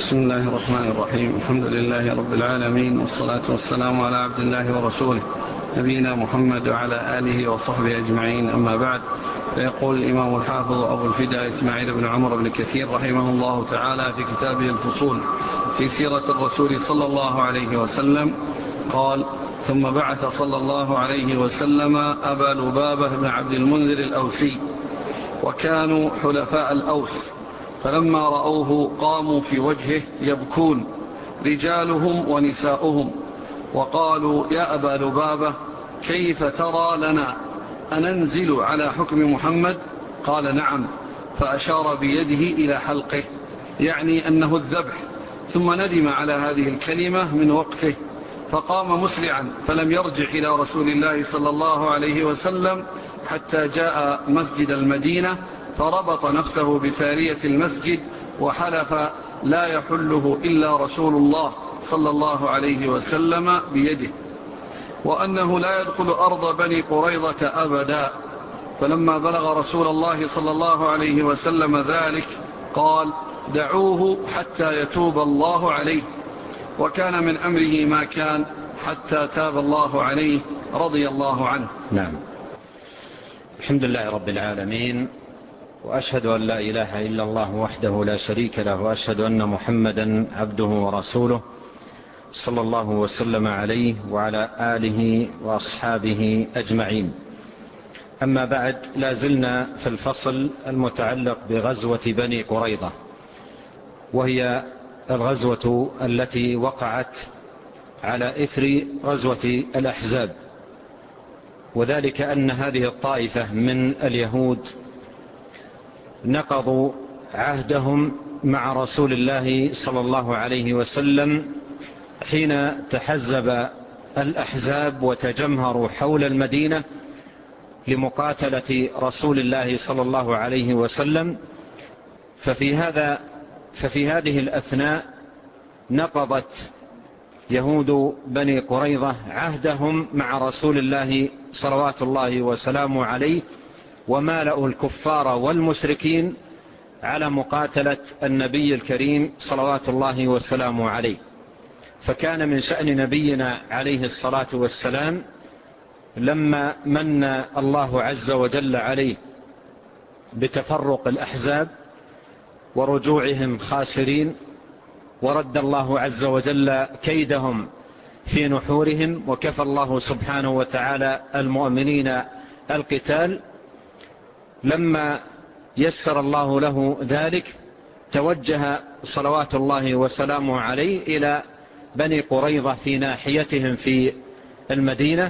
بسم الله الرحمن الرحيم. الحمد لله رب العالمين، والصلاة والسلام على عبد الله ورسوله نبينا محمد وعلى آله وصحبه أجمعين، أما بعد. فيقول الإمام الحافظ أبو الفداء إسماعيل بن عمرو بن كثير رحمه الله تعالى في كتابه الفصول في سيرة الرسول صلى الله عليه وسلم قال: ثم بعث صلى الله عليه وسلم أبا لبابة بن عبد المنذر الأوسي، وكانوا حلفاء الأوس، فلما رأوه قاموا في وجهه يبكون رجالهم ونساؤهم، وقالوا: يا أبا لبابة، كيف ترى لنا أننزل على حكم محمد؟ قال: نعم. فأشار بيده إلى حلقه، يعني أنه الذبح، ثم ندم على هذه الكلمة من وقته، فقام مسرعا، فلم يرجع إلى رسول الله صلى الله عليه وسلم حتى جاء مسجد المدينة، فربط نفسه بسارية المسجد وحلف لا يحله إلا رسول الله صلى الله عليه وسلم بيده، وأنه لا يدخل أرض بني قريظة أبدا. فلما بلغ رسول الله صلى الله عليه وسلم ذلك قال: دعوه حتى يتوب الله عليه. وكان من أمره ما كان حتى تاب الله عليه رضي الله عنه. نعم. الحمد لله رب العالمين، وأشهد أن لا إله إلا الله وحده لا شريك له، وأشهد أن محمدا عبده ورسوله صلى الله وسلم عليه وعلى آله وأصحابه أجمعين. أما بعد، لا زلنا في الفصل المتعلق بغزوة بني قريظة، وهي الغزوة التي وقعت على إثر غزوة الأحزاب، وذلك أن هذه الطائفة من اليهود نقضوا عهدهم مع رسول الله صلى الله عليه وسلم حين تحزب الأحزاب وتجمهروا حول المدينة لمقاتلة رسول الله صلى الله عليه وسلم. ففي هذه الأثناء نقضت يهود بني قريظة عهدهم مع رسول الله صلوات الله وسلامه عليه، ومالأوا الكفار والمشركين على مقاتلة النبي الكريم صلوات الله وسلامه عليه. فكان من شأن نبينا عليه الصلاة والسلام لما من الله عز وجل عليه بتفرق الأحزاب ورجوعهم خاسرين، ورد الله عز وجل كيدهم في نحورهم، وكفى الله سبحانه وتعالى المؤمنين القتال. لما يسر الله له ذلك توجه صلوات الله وسلامه عليه إلى بني قريظة في ناحيتهم في المدينة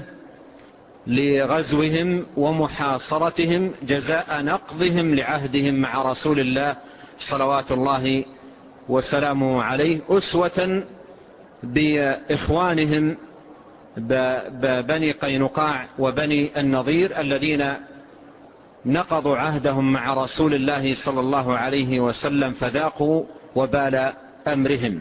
لغزوهم ومحاصرتهم جزاء نقضهم لعهدهم مع رسول الله صلوات الله وسلامه عليه، أسوة بإخوانهم ببني قينقاع وبني النضير الذين نقضوا عهدهم مع رسول الله صلى الله عليه وسلم فذاقوا وبال أمرهم.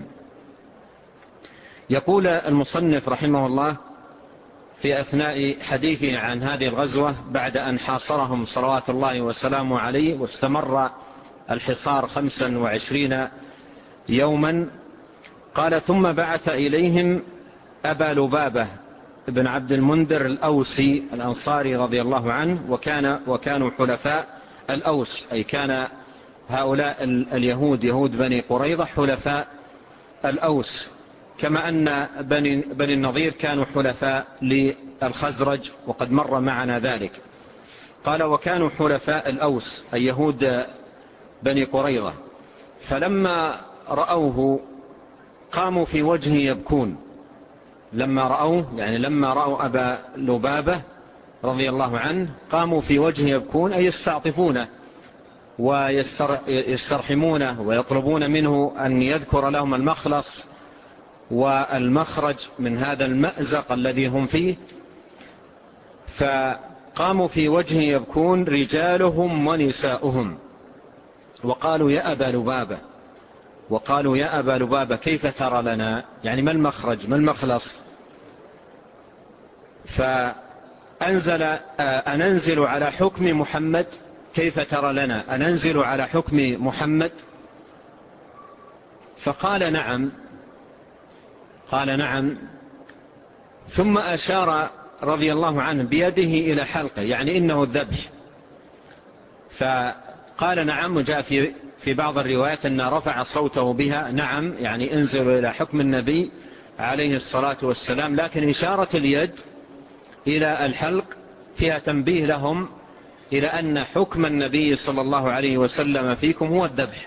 يقول المصنف رحمه الله في أثناء حديثه عن هذه الغزوة بعد أن حاصرهم صلوات الله وسلامه عليه، واستمر الحصار 25 يوما، قال: ثم بعث إليهم أبا لبابة بن عبد المنذر الأوسي الأنصاري رضي الله عنه، وكانوا حلفاء الأوس، أي كان هؤلاء اليهود يهود بني قريظة حلفاء الأوس، كما أن بني النضير كانوا حلفاء للخزرج، وقد مر معنا ذلك. قال: وكانوا حلفاء الأوس أي يهود بني قريظة، فلما رأوه قاموا في وجهه يبكون. لما رأوه يعني لما رأوا أبا لبابة رضي الله عنه قاموا في وجهه يبكون، أي يستعطفونه ويسترحمونه ويطلبون منه أن يذكر لهم المخلص والمخرج من هذا المأزق الذي هم فيه. فقاموا في وجهه يبكون رجالهم ونساؤهم، وقالوا: يا أبا لبابة، وقالوا: يا أبا لبابة، كيف ترى لنا؟ يعني ما المخرج، ما المخلص؟ فأنزل: أننزل على حكم محمد؟ كيف ترى لنا أننزل على حكم محمد؟ فقال نعم. قال نعم، ثم أشار رضي الله عنه بيده إلى حلقه، يعني إنه الذبح. فقال نعم، وجاء في بعض الروايات أن رفع صوته بها، نعم يعني انزلوا إلى حكم النبي عليه الصلاة والسلام. لكن إشارة اليد إلى الحلق فيها تنبيه لهم إلى أن حكم النبي صلى الله عليه وسلم فيكم هو الذبح.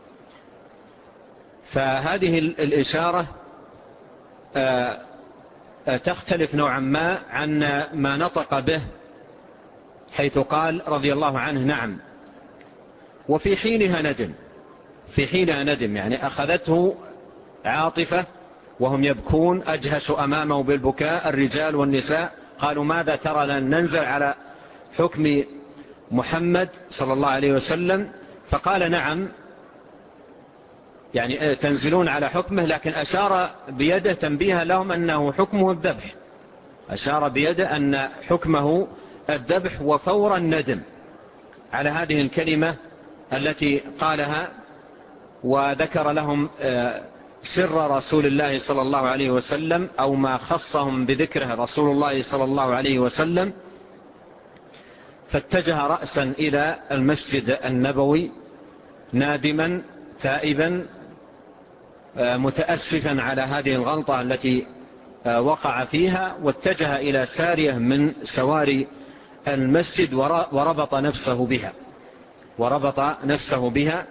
فهذه الإشارة تختلف نوعا ما عن ما نطق به، حيث قال رضي الله عنه نعم، وفي حينها ندم. في حينها ندم، يعني أخذته عاطفة وهم يبكون، أجهشوا أمامه بالبكاء الرجال والنساء، قالوا ماذا ترى لن ننزل على حكم محمد صلى الله عليه وسلم؟ فقال نعم، يعني تنزلون على حكمه، لكن أشار بيده تنبيها لهم أنه حكمه الذبح. أشار بيده أن حكمه الذبح، وفور الندم على هذه الكلمة التي قالها. وذكر لهم سر رسول الله صلى الله عليه وسلم، أو ما خصهم بذكره رسول الله صلى الله عليه وسلم. فاتجه رأسا إلى المسجد النبوي نادما تائبا متأسفا على هذه الغلطة التي وقع فيها، واتجه إلى سارية من سواري المسجد وربط نفسه بها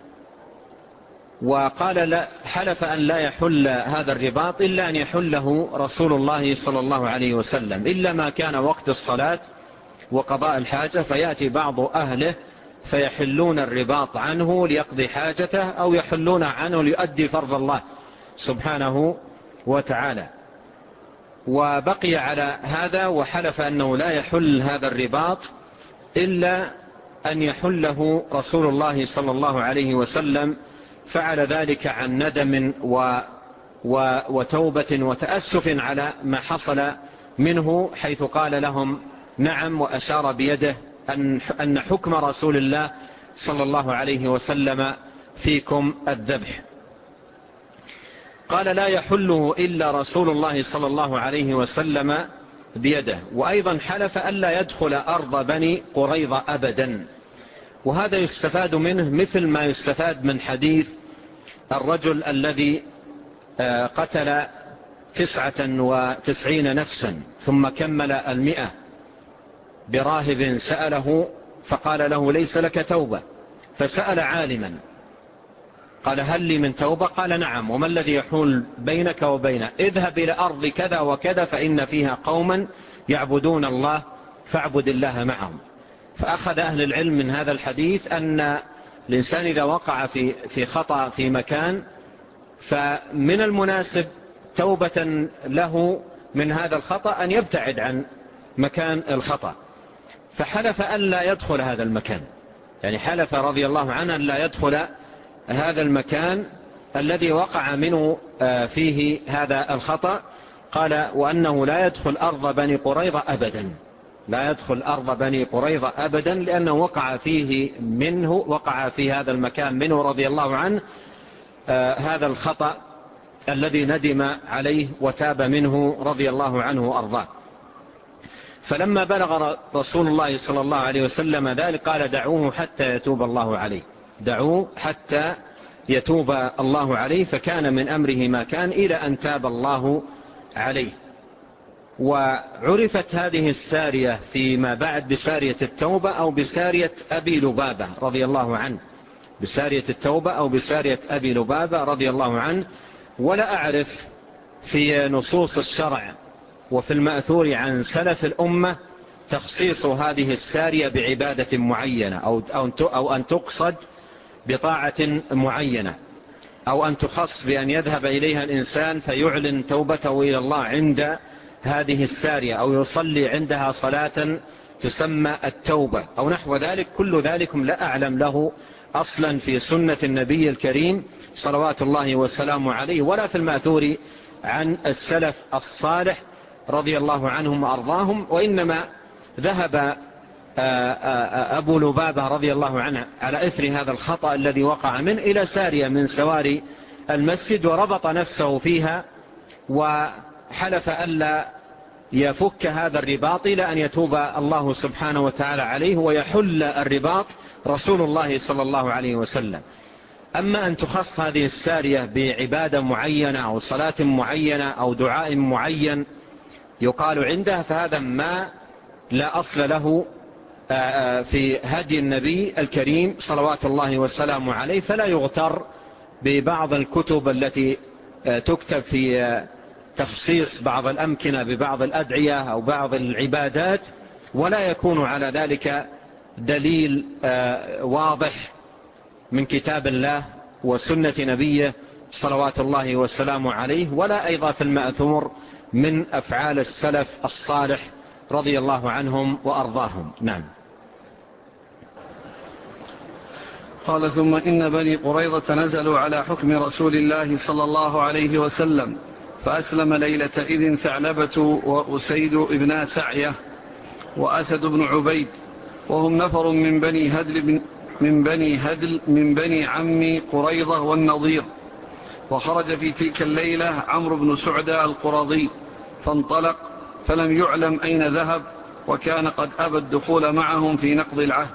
وقال حلف أن لا يحل هذا الرباط إلا أن يحله رسول الله صلى الله عليه وسلم، إلا ما كان وقت الصلاة وقضاء الحاجة، فيأتي بعض أهله فيحلون الرباط عنه ليقضي حاجته، أو يحلون عنه ليؤدي فرض الله سبحانه وتعالى. وبقي على هذا وحلف أنه لا يحل هذا الرباط إلا أن يحله رسول الله صلى الله عليه وسلم. فعل ذلك عن ندم وتوبة وتأسف على ما حصل منه، حيث قال لهم نعم، وأشار بيده أن حكم رسول الله صلى الله عليه وسلم فيكم الذبح. قال لا يحله إلا رسول الله صلى الله عليه وسلم بيده. وأيضا حلف ألا يدخل أرض بني قريظة أبدا. وهذا يستفاد منه مثل ما يستفاد من حديث الرجل الذي قتل 99 نفسا ثم كمل 100 براهب سأله فقال له ليس لك توبة، فسأل عالما قال هل لي من توبة؟ قال نعم. وما الذي يحول بينك وبينه؟ اذهب إلى أرض كذا وكذا فإن فيها قوما يعبدون الله فاعبد الله معهم. فأخذ أهل العلم من هذا الحديث أن الإنسان إذا وقع في خطأ في مكان، فمن المناسب توبة له من هذا الخطأ أن يبتعد عن مكان الخطأ. فحلف أن لا يدخل هذا المكان، يعني حلف رضي الله عنه أن لا يدخل هذا المكان الذي وقع منه فيه هذا الخطأ. قال وأنه لا يدخل أرض بني قريظة أبدا، لا يدخل أرض بني قريظة أبدا، لأنه وقع في هذا المكان منه رضي الله عنه هذا الخطأ الذي ندم عليه وتاب منه رضي الله عنه وأرضاه. فلما بلغ رسول الله صلى الله عليه وسلم ذلك قال دعوه حتى يتوب الله عليه، دعوه حتى يتوب الله عليه. فكان من أمره ما كان إلى أن تاب الله عليه. وعرفت هذه السارية فيما بعد بسارية التوبة أو بسارية أبي لبابة رضي الله عنه، بسارية التوبة أو بسارية أبي لبابة رضي الله عنه. ولا أعرف في نصوص الشرع وفي المأثور عن سلف الأمة تخصيص هذه السارية بعبادة معينة أو أن تقصد بطاعة معينة، أو أن تخص بأن يذهب إليها الإنسان فيعلن توبته إلى الله عند هذه السارية، أو يصلي عندها صلاة تسمى التوبة أو نحو ذلك. كل ذلكم لا أعلم له أصلا في سنة النبي الكريم صلوات الله وسلامه عليه، ولا في المأثور عن السلف الصالح رضي الله عنهم وأرضاهم. وإنما ذهب أبو لبابة رضي الله عنه على إثر هذا الخطأ الذي وقع منه إلى سارية من سواري المسجد وربط نفسه فيها وحلف ألا يفك هذا الرباط إلى أن يتوب الله سبحانه وتعالى عليه ويحل الرباط رسول الله صلى الله عليه وسلم. أما أن تخص هذه السارية بعبادة معينة أو صلاة معينة أو دعاء معين يقال عندها، فهذا ما لا أصل له في هدي النبي الكريم صلوات الله والسلام عليه، فلا يغتر ببعض الكتب التي تكتب في تخصيص بعض الأمكنة ببعض الأدعية أو بعض العبادات، ولا يكون على ذلك دليل واضح من كتاب الله وسنة نبيه صلوات الله والسلام عليه، ولا أيضا في المأثور من أفعال السلف الصالح رضي الله عنهم وأرضاهم. نعم. قال: ثم إن بني قريظة نزلوا على حكم رسول الله صلى الله عليه وسلم، فأسلم ليلة إذن ثعلبة وأسيد ابن سعية وأسد بن عبيد، وهم نفر من بني عم قريظة والنضير. وخرج في تلك الليلة عمرو بن سعدة القرظي فانطلق، فلم يعلم أين ذهب، وكان قد أبى الدخول معهم في نقض العهد.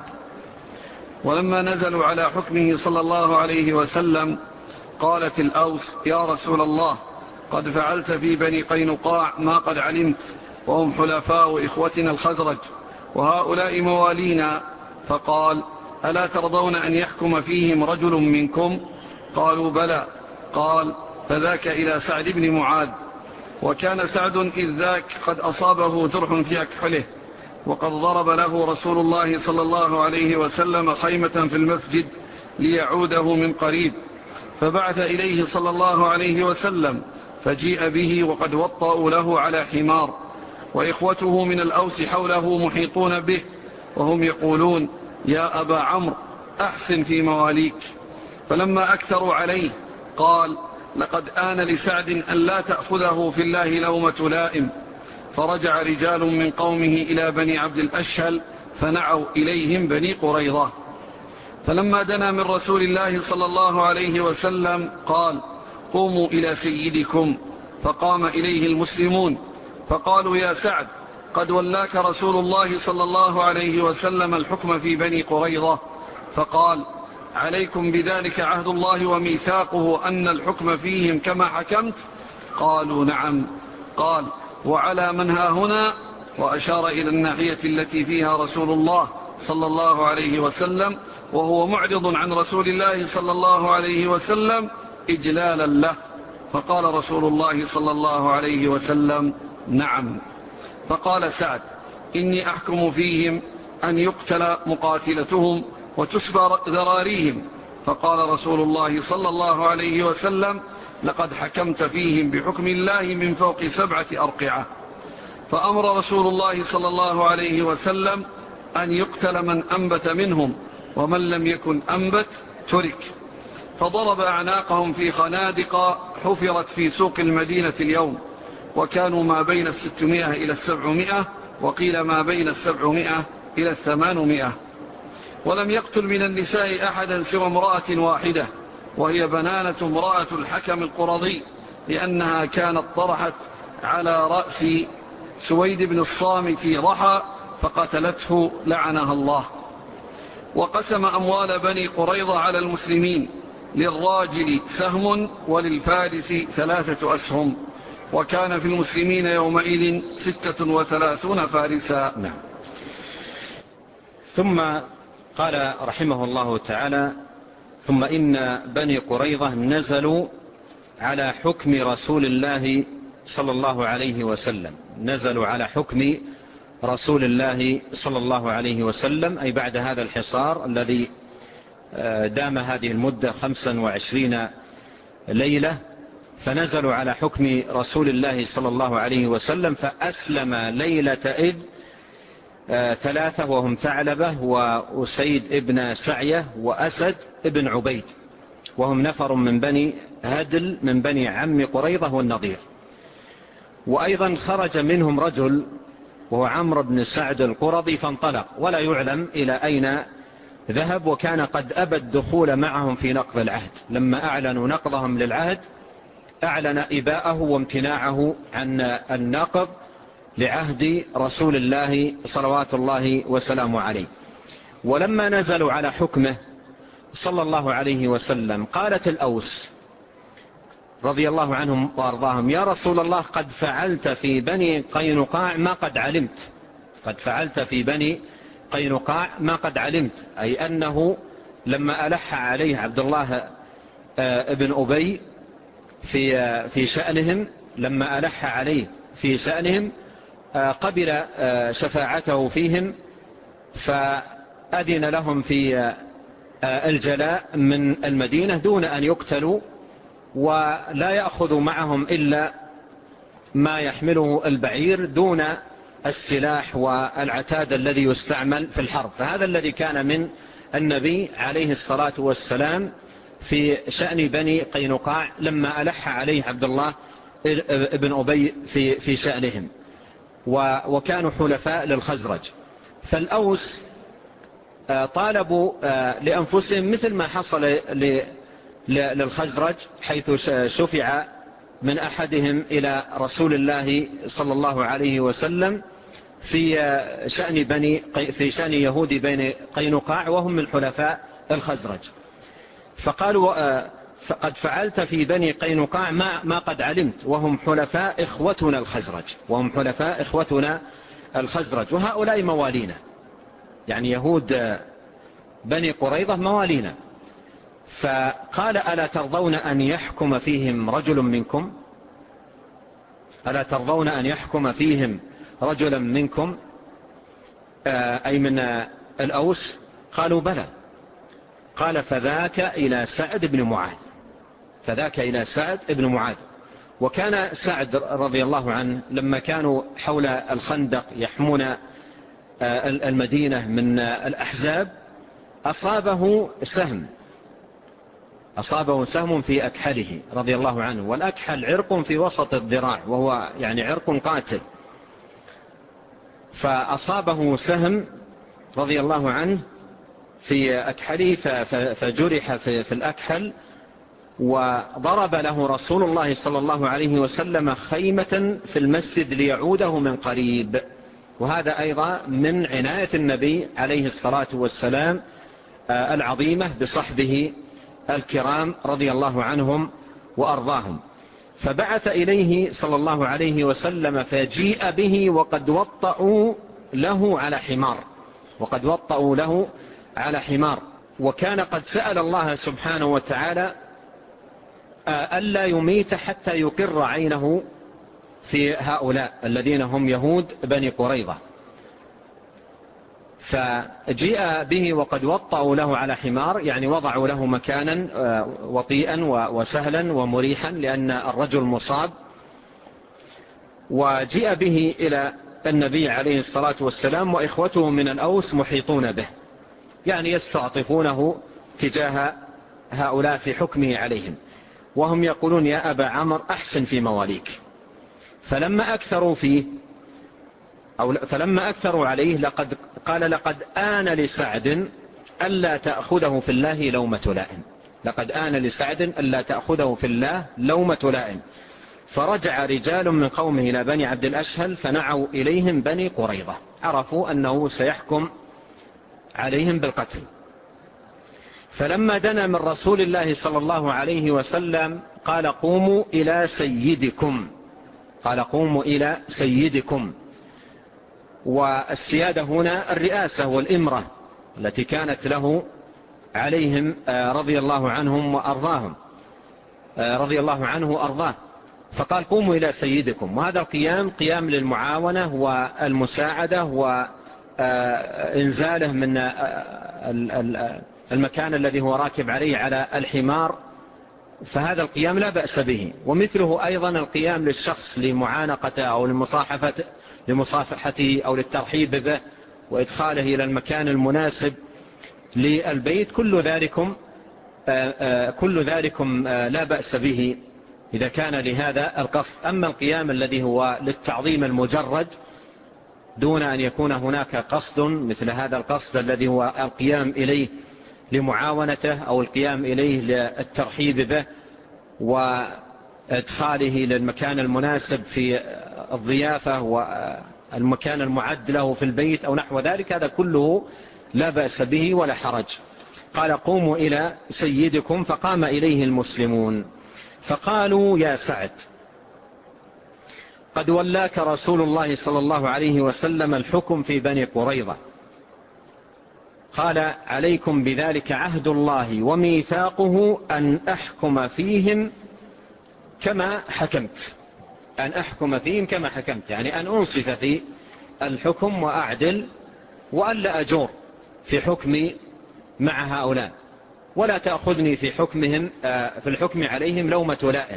ولما نزلوا على حكمه صلى الله عليه وسلم قالت الأوس: يا رسول الله، قد فعلت في بني قينقاع ما قد علمت، وهم حلفاء إخوتنا الخزرج، وهؤلاء موالينا. فقال: ألا ترضون أن يحكم فيهم رجل منكم؟ قالوا: بلى. قال: فذاك إلى سعد بن معاذ. وكان سعد إذ ذاك قد أصابه جرح في أكحله، وقد ضرب له رسول الله صلى الله عليه وسلم خيمة في المسجد ليعوده من قريب، فبعث إليه صلى الله عليه وسلم، فجيء به وقد وطأوا له على حمار، وإخوته من الأوس حوله محيطون به، وهم يقولون: يا أبا عمرو، أحسن في مواليك. فلما أكثروا عليه قال: لقد آن لسعد أن لا تأخذه في الله لومة لائم. فرجع رجال من قومه إلى بني عبد الأشهل فنعوا إليهم بني قريظة. فلما دنا من رسول الله صلى الله عليه وسلم قال: قوموا إلى سيدكم. فقام إليه المسلمون فقالوا: يا سعد، قد ولاك رسول الله صلى الله عليه وسلم الحكم في بني قريظة. فقال: عليكم بذلك عهد الله وميثاقه أن الحكم فيهم كما حكمت؟ قالوا: نعم. قال: وعلى من ها هنا؟ وأشار إلى الناحية التي فيها رسول الله صلى الله عليه وسلم، وهو معرض عن رسول الله صلى الله عليه وسلم إجلالا له. فقال رسول الله صلى الله عليه وسلم: نعم. فقال سعد: إني أحكم فيهم أن يقتل مقاتلتهم وتسبى ذراريهم. فقال رسول الله صلى الله عليه وسلم: لقد حكمت فيهم بحكم الله من فوق 7 أرقعة. فأمر رسول الله صلى الله عليه وسلم أن يقتل من أنبت منهم، ومن لم يكن أنبت ترك. فضرب أعناقهم في خنادق حفرت في سوق المدينة اليوم، وكانوا ما بين 600 إلى 700، وقيل ما بين 700 إلى 800. ولم يقتل من النساء أحدا سوى امرأة واحدة، وهي بنانة امرأة الحكم القرظي، لأنها كانت طرحت على رأس سويد بن الصامت رحى فقتلته لعنها الله. وقسم أموال بني قريظة على المسلمين: للراجل سهم وللفارس 3 أسهم، وكان في المسلمين يومئذ 36 فارسا. نعم. ثم قال رحمه الله تعالى: ثم إن بني قريظة نزلوا على حكم رسول الله صلى الله عليه وسلم. نزلوا على حكم رسول الله صلى الله عليه وسلم، أي بعد هذا الحصار الذي دام هذه المدة 25 ليلة، فنزلوا على حكم رسول الله صلى الله عليه وسلم. فأسلم ليلة إذ 3، وهم ثعلبة وأسيد ابن سعية وأسد ابن عبيد، وهم نفر من بني هدل من بني عم قريظة والنضير. وأيضا خرج منهم رجل وهو عمرو بن سعد القرظي فانطلق، ولا يعلم إلى أين ذهب، وكان قد أبى الدخول معهم في نقض العهد. لما أعلنوا نقضهم للعهد أعلن إباءه وامتناعه عن النقض لعهد رسول الله صلوات الله وسلامه عليه. ولما نزلوا على حكمه صلى الله عليه وسلم قالت الأوس رضي الله عنهم وأرضاهم: يا رسول الله، قد فعلت في بني قينقاع ما قد علمت. قد فعلت في بني قينقاع ما قد علمت، أي أنه لما ألح عليه عبد الله ابن أبي في شأنهم، لما ألح عليه في شأنهم قبل شفاعته فيهم، فأذن لهم في الجلاء من المدينة دون أن يقتلوا، ولا يأخذوا معهم إلا ما يحمله البعير دون السلاح والعتاد الذي يستعمل في الحرب. فهذا الذي كان من النبي عليه الصلاة والسلام في شأن بني قينقاع لما ألح عليه عبد الله ابن أبي في شأنهم، وكانوا حلفاء للخزرج. فالأوس طالبوا لأنفسهم مثل ما حصل للخزرج، حيث شفع من أحدهم إلى رسول الله صلى الله عليه وسلم في شأن يهود بني قينقاع وهم من حلفاء الخزرج. فقالوا: فقد فعلت في بني قينقاع ما قد علمت، وهم حلفاء إخوتنا الخزرج، وهم حلفاء إخوتنا الخزرج، وهؤلاء موالينا، يعني يهود بني قريظة موالينا. فقال: ألا ترضون أن يحكم فيهم رجل منكم؟ ألا ترضون أن يحكم فيهم رجلا منكم، أي من الأوس؟ قالوا: بلى. قال: فذاك إلى سعد بن معاذ. فذاك إلى سعد بن معاذ. وكان سعد رضي الله عنه لما كانوا حول الخندق يحمون المدينة من الأحزاب أصابه سهم في أكحله رضي الله عنه، والأكحل عرق في وسط الذراع، وهو يعني عرق قاتل. فأصابه سهم رضي الله عنه في أكحله فجرح في الأكحل، وضرب له رسول الله صلى الله عليه وسلم خيمة في المسجد ليعوده من قريب. وهذا أيضا من عناية النبي عليه الصلاة والسلام العظيمة بصحبه الكرام رضي الله عنهم وأرضاهم. فبعث إليه صلى الله عليه وسلم فجيء به وقد وطأوا له على حمار. وكان قد سأل الله سبحانه وتعالى ألا يميت حتى يقر عينه في هؤلاء الذين هم يهود بني قريظة. فجيء به وقد وطأوا له على حمار، يعني وضعوا له مكانا وطيئا وسهلا ومريحا لأن الرجل مصاب. وجيء به إلى النبي عليه الصلاة والسلام، وإخوته من الأوس محيطون به، يعني يستعطفونه تجاه هؤلاء في حكمه عليهم، وهم يقولون: يا أبا عمر أحسن في مواليك. فلما أكثروا عليه قال: لقد آن لسعد ألا تأخذه في الله لومة لائم. لقد آن لسعد ألا تأخذه في الله لومة لائم. فرجع رجال من قومه إلى بني عبد الأشهل فنعوا إليهم بني قريظة، عرفوا أنه سيحكم عليهم بالقتل. فلما دنا من رسول الله صلى الله عليه وسلم قال: قوموا إلى سيدكم. والسيادة هنا الرئاسة والإمرة التي كانت له عليهم رضي الله عنهم وأرضاهم، رضي الله عنه وأرضاه. فقال: قوموا إلى سيدكم. وهذا القيام قيام للمعاونة والمساعدة وإنزاله من المكان الذي هو راكب عليه على الحمار، فهذا القيام لا بأس به. ومثله أيضا القيام للشخص لمعانقته أو لمصافحته أو للترحيب به وإدخاله إلى المكان المناسب للبيت، كل ذلكم لا بأس به إذا كان لهذا القصد. أما القيام الذي هو للتعظيم المجرد دون أن يكون هناك قصد مثل هذا القصد الذي هو القيام إليه لمعاونته أو القيام إليه للترحيب به وإدخاله للمكان المناسب في الضيافة والمكان المعد له في البيت أو نحو ذلك، هذا كله لا بأس به ولا حرج. قال قوموا إلى سيدكم، فقام إليه المسلمون فقالوا يا سعد قد ولاك رسول الله صلى الله عليه وسلم الحكم في بني قريظة، قال عليكم بذلك عهد الله وميثاقه أن أحكم فيهم كما حكمت، أن أحكم فيهم كما حكمت، يعني أن أنصف في الحكم وأعدل وألا أجور في حكمي مع هؤلاء، ولا تأخذني في حكمهم في الحكم عليهم لومة لائم.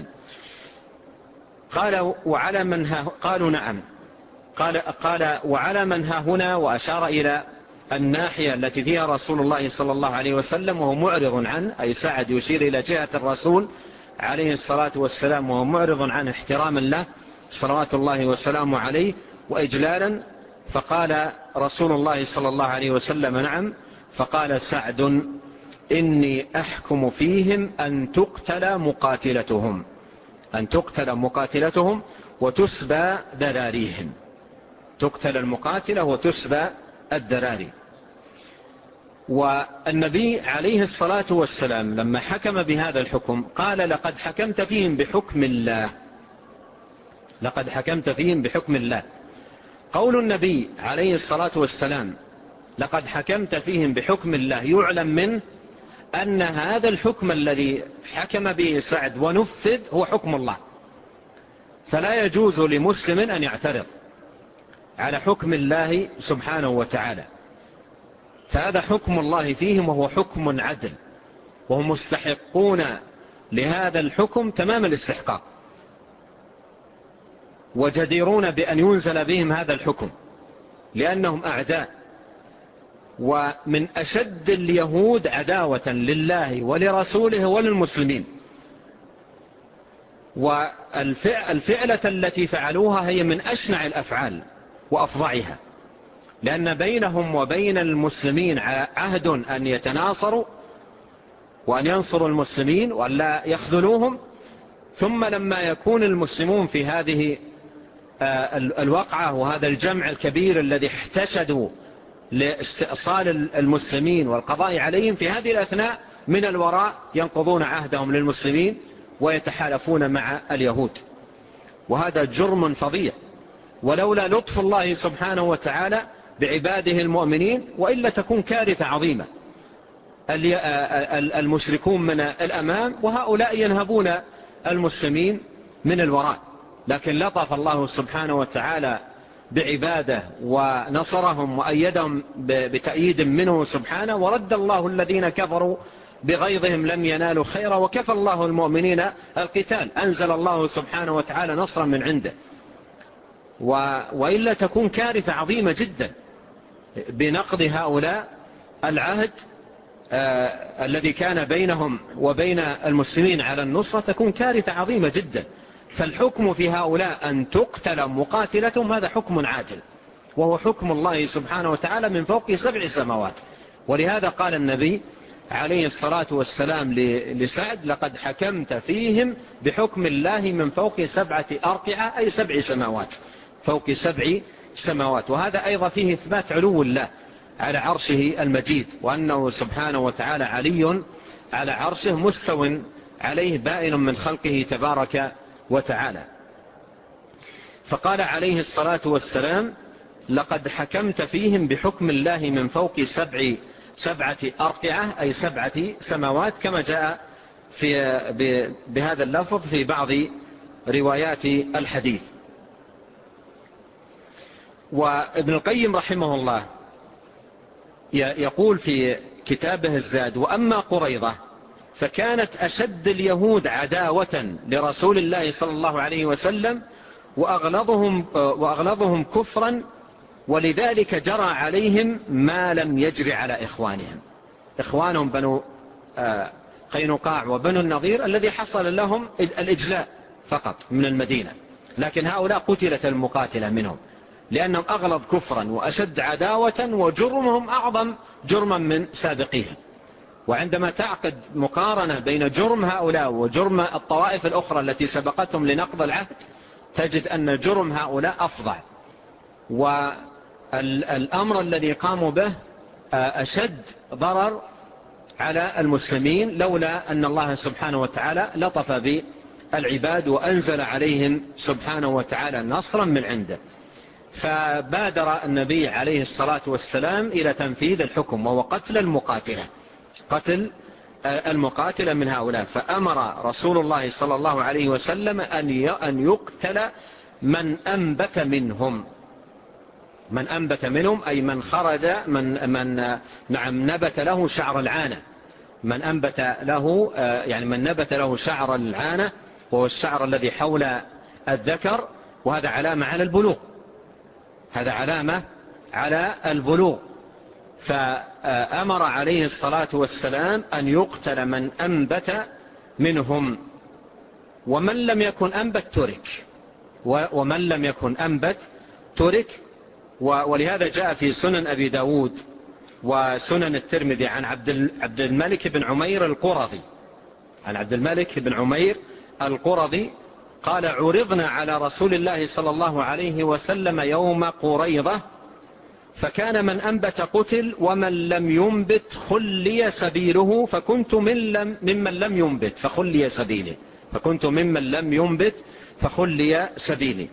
قال وعلى من قالوا نعم. قال وعلى من ها هنا، وأشار إلى الناحية التي فيها رسول الله صلى الله عليه وسلم وهو معرض عنه، أي سعد يشير إلى جهة الرسول عليه الصلاة والسلام وهو معرض عنه احتراما له صلوات الله وسلامه عليه وإجلالا. فقال رسول الله صلى الله عليه وسلم نعم. فقال سعد إني أحكم فيهم أن تقتل مقاتلتهم، أن تقتل مقاتلتهم وتسبى ذراريهم، تقتل المقاتلة وتسبى الذراري. والنبي عليه الصلاة والسلام لما حكم بهذا الحكم قال لقد حكمت فيهم بحكم الله، لقد حكمت فيهم بحكم الله. قول النبي عليه الصلاة والسلام لقد حكمت فيهم بحكم الله يعلم منه أن هذا الحكم الذي حكم به سعد ونفذ هو حكم الله، فلا يجوز لمسلم أن يعترض على حكم الله سبحانه وتعالى، فهذا حكم الله فيهم وهو حكم عدل، وهم مستحقون لهذا الحكم تمام الاستحقاق، وجديرون بأن ينزل بهم هذا الحكم لأنهم أعداء، ومن أشد اليهود عداوة لله ولرسوله وللمسلمين. والفعلة التي فعلوها هي من أشنع الأفعال وأفظعها، لأن بينهم وبين المسلمين عهد أن يتناصروا وأن ينصروا المسلمين وأن لا يخذلوهم، ثم لما يكون المسلمون في هذه الوقعة وهذا الجمع الكبير الذي احتشدوا لاستئصال المسلمين والقضاء عليهم، في هذه الأثناء من الوراء ينقضون عهدهم للمسلمين ويتحالفون مع اليهود، وهذا جرم فظيع، ولولا لطف الله سبحانه وتعالى بعباده المؤمنين وإلا تكون كارثة عظيمة. المشركون من الأمام وهؤلاء ينهبون المسلمين من الوراء، لكن لطف الله سبحانه وتعالى بعباده ونصرهم وأيدهم بتأييد منه سبحانه، ورد الله الذين كفروا بغيظهم لم ينالوا خيرا وكفى الله المؤمنين القتال، أنزل الله سبحانه وتعالى نصرا من عنده، وإلا تكون كارثة عظيمة جدا بنقض هؤلاء العهد الذي كان بينهم وبين المسلمين على النصرة، تكون كارثة عظيمة جدا. فالحكم في هؤلاء أن تقتل مقاتلتهم هذا حكم عادل، وهو حكم الله سبحانه وتعالى من فوق 7 سماوات. ولهذا قال النبي عليه الصلاة والسلام لسعد لقد حكمت فيهم بحكم الله من فوق 7 أرقعة، أي 7 سماوات، فوق 7 سماوات. وهذا أيضا فيه إثبات علو الله على عرشه المجيد، وأنه سبحانه وتعالى علي على عرشه مستو عليه بائن من خلقه تبارك وتعالى. فقال عليه الصلاة والسلام لقد حكمت فيهم بحكم الله من فوق 7 أرقعة، أي 7 سماوات، كما جاء بهذا اللفظ في بعض روايات الحديث. وابن القيم رحمه الله يقول في كتابه الزاد: وأما قريظة فكانت أشد اليهود عداوة لرسول الله صلى الله عليه وسلم وأغلظهم كفرا، ولذلك جرى عليهم ما لم يجري على إخوانهم بنو قينقاع وبنو النضير، الذي حصل لهم الإجلاء فقط من المدينة، لكن هؤلاء قتلت المقاتلة منهم، لأنهم أغلظ كفرا وأشد عداوة وجرمهم أعظم جرما من سابقيها. وعندما تعقد مقارنة بين جرم هؤلاء وجرم الطوائف الأخرى التي سبقتهم لنقض العهد تجد أن جرم هؤلاء أفظع، والأمر الذي قاموا به أشد ضرر على المسلمين لولا أن الله سبحانه وتعالى لطف بالعباد وأنزل عليهم سبحانه وتعالى نصرا من عنده. فبادر النبي عليه الصلاة والسلام إلى تنفيذ الحكم، وهو قتل المقاتل من هؤلاء. فأمر رسول الله صلى الله عليه وسلم أن يقتل من أنبت منهم، أي من خرج من نبت له شعر العانة، من نبت له شعر العانة، وهو الشعر الذي حول الذكر، وهذا علامة على البلوغ. فأمر عليه الصلاة والسلام أن يقتل من أنبت منهم، ومن لم يكن أنبت ترك. ولهذا جاء في سنن أبي داود وسنن الترمذي عن عبد الملك بن عمير القرظي قال: عرضنا على رسول الله صلى الله عليه وسلم يوم قريضة، فكان من أنبت قتل ومن لم ينبت خلي سبيله، فكنت ممن لم ينبت فخلي سبيلي.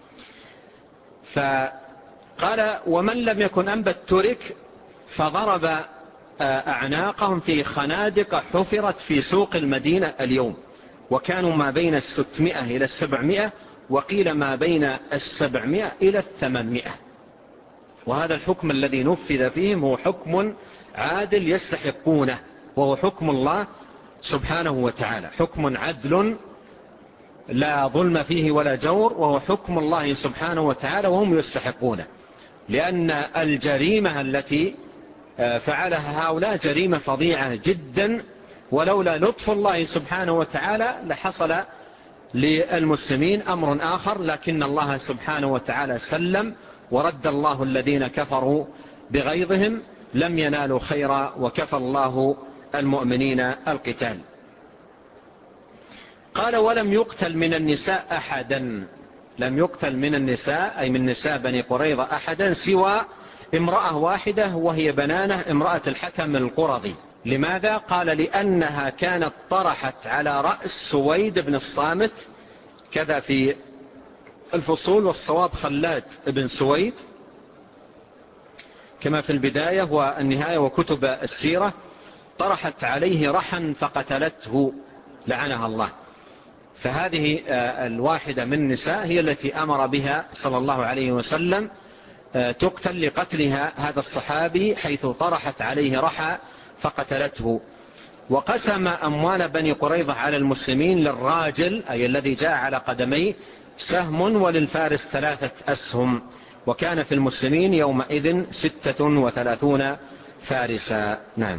فقال: ومن لم يكن أنبت ترك، فضرب أعناقهم في خنادق حفرت في سوق المدينة اليوم، وكانوا ما بين 600 إلى 700، وقيل ما بين 700 إلى 800. وهذا الحكم الذي نفذ فيهم هو حكم عادل يستحقونه، وهو حكم الله سبحانه وتعالى، حكم عدل لا ظلم فيه ولا جور، وهو حكم الله سبحانه وتعالى وهم يستحقونه. لأن الجريمة التي فعلها هؤلاء جريمة فظيعة جدا، ولولا لطف الله سبحانه وتعالى لحصل للمسلمين أمر آخر، لكن الله سبحانه وتعالى سلم، ورد الله الذين كفروا بغيظهم لم ينالوا خيرا، وكفى الله المؤمنين القتال. قال: ولم يقتل من النساء أحدا، لم يقتل من النساء أي من نساء بني قريظة أحدا سوى امرأة واحدة، وهي بنانة امرأة الحكم القرظي. لماذا؟ قال: لأنها كانت طرحت على رأس سويد بن الصامت، كذا في الفصول، والصواب خلاد بن سويد كما في البداية والنهاية وكتب السيرة، طرحت عليه رحا فقتلته لعنها الله. فهذه الواحدة من النساء هي التي أمر بها صلى الله عليه وسلم تقتل لقتلها هذا الصحابي، حيث طرحت عليه رحا فقتلته. وقسم أموال بني قريظة على المسلمين للراجل أي الذي جاء على قدميه سهم، وللفارس 3 أسهم، وكان في المسلمين يومئذ 36 فارسا. نعم.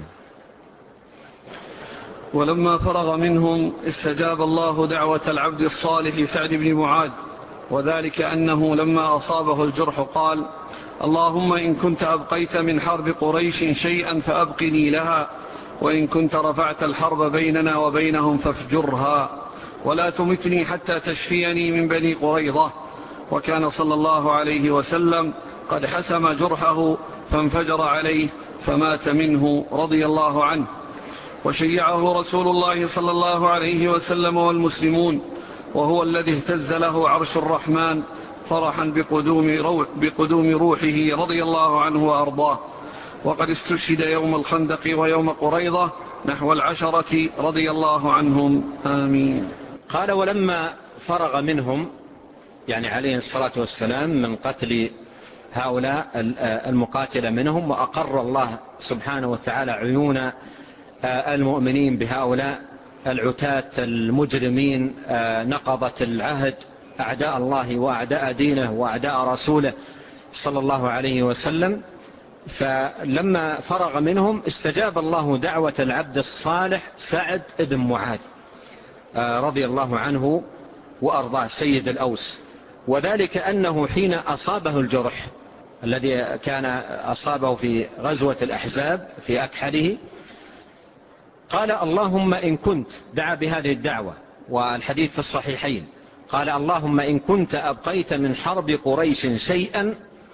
ولما فرغ منهم استجاب الله دعوة العبد الصالح سعد بن معاذ، وذلك أنه لما أصابه الجرح قال: اللهم إن كنت أبقيت من حرب قريش شيئا فأبقني لها، وإن كنت رفعت الحرب بيننا وبينهم فافجرها، ولا تمتني حتى تشفيني من بني قريظة. وكان صلى الله عليه وسلم قد حسم جرحه فانفجر عليه فمات منه رضي الله عنه. وشيعه رسول الله صلى الله عليه وسلم والمسلمون، وهو الذي اهتز له عرش الرحمن فرحا بقدوم روحه رضي الله عنه وأرضاه. وقد استشهد يوم الخندق ويوم قريظة نحو 10 رضي الله عنهم. آمين. قال: ولما فرغ منهم، يعني عليه الصلاة والسلام، من قتل هؤلاء المقاتل منهم، وأقر الله سبحانه وتعالى عيون المؤمنين بهؤلاء العتاة المجرمين نقضة العهد، أعداء الله وأعداء دينه وأعداء رسوله صلى الله عليه وسلم. فلما فرغ منهم استجاب الله دعوة العبد الصالح سعد بن معاذ رضي الله عنه وأرضاه، سيد الأوس، وذلك أنه حين أصابه الجرح الذي كان أصابه في غزوة الأحزاب في أكحله قال اللهم إن كنت، دعا بهذه الدعوة والحديث في الصحيحين، قال اللهم إن كنت أبقيت من حرب قريش شيئا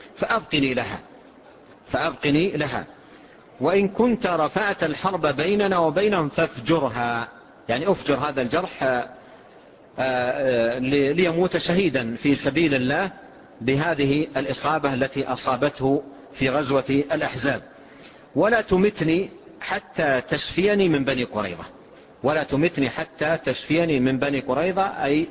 فأبقني لها وإن كنت رفعت الحرب بيننا وبينهم فافجرها، يعني أفجر هذا الجرح ليموت شهيدا في سبيل الله بهذه الإصابة التي أصابته في غزوة الأحزاب، ولا تمتني حتى تشفيني من بني قريظة. ولا تمتني حتى تشفيني من بني قريظة، أي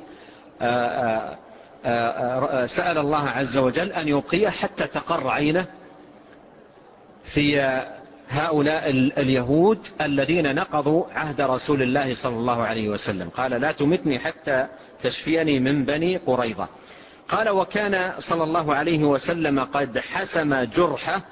سأل الله عز وجل أن يبقيه حتى تقر عينه في هؤلاء اليهود الذين نقضوا عهد رسول الله صلى الله عليه وسلم. قال لا تمتني حتى تشفيني من بني قريظة. قال وكان صلى الله عليه وسلم قد حسم جرحه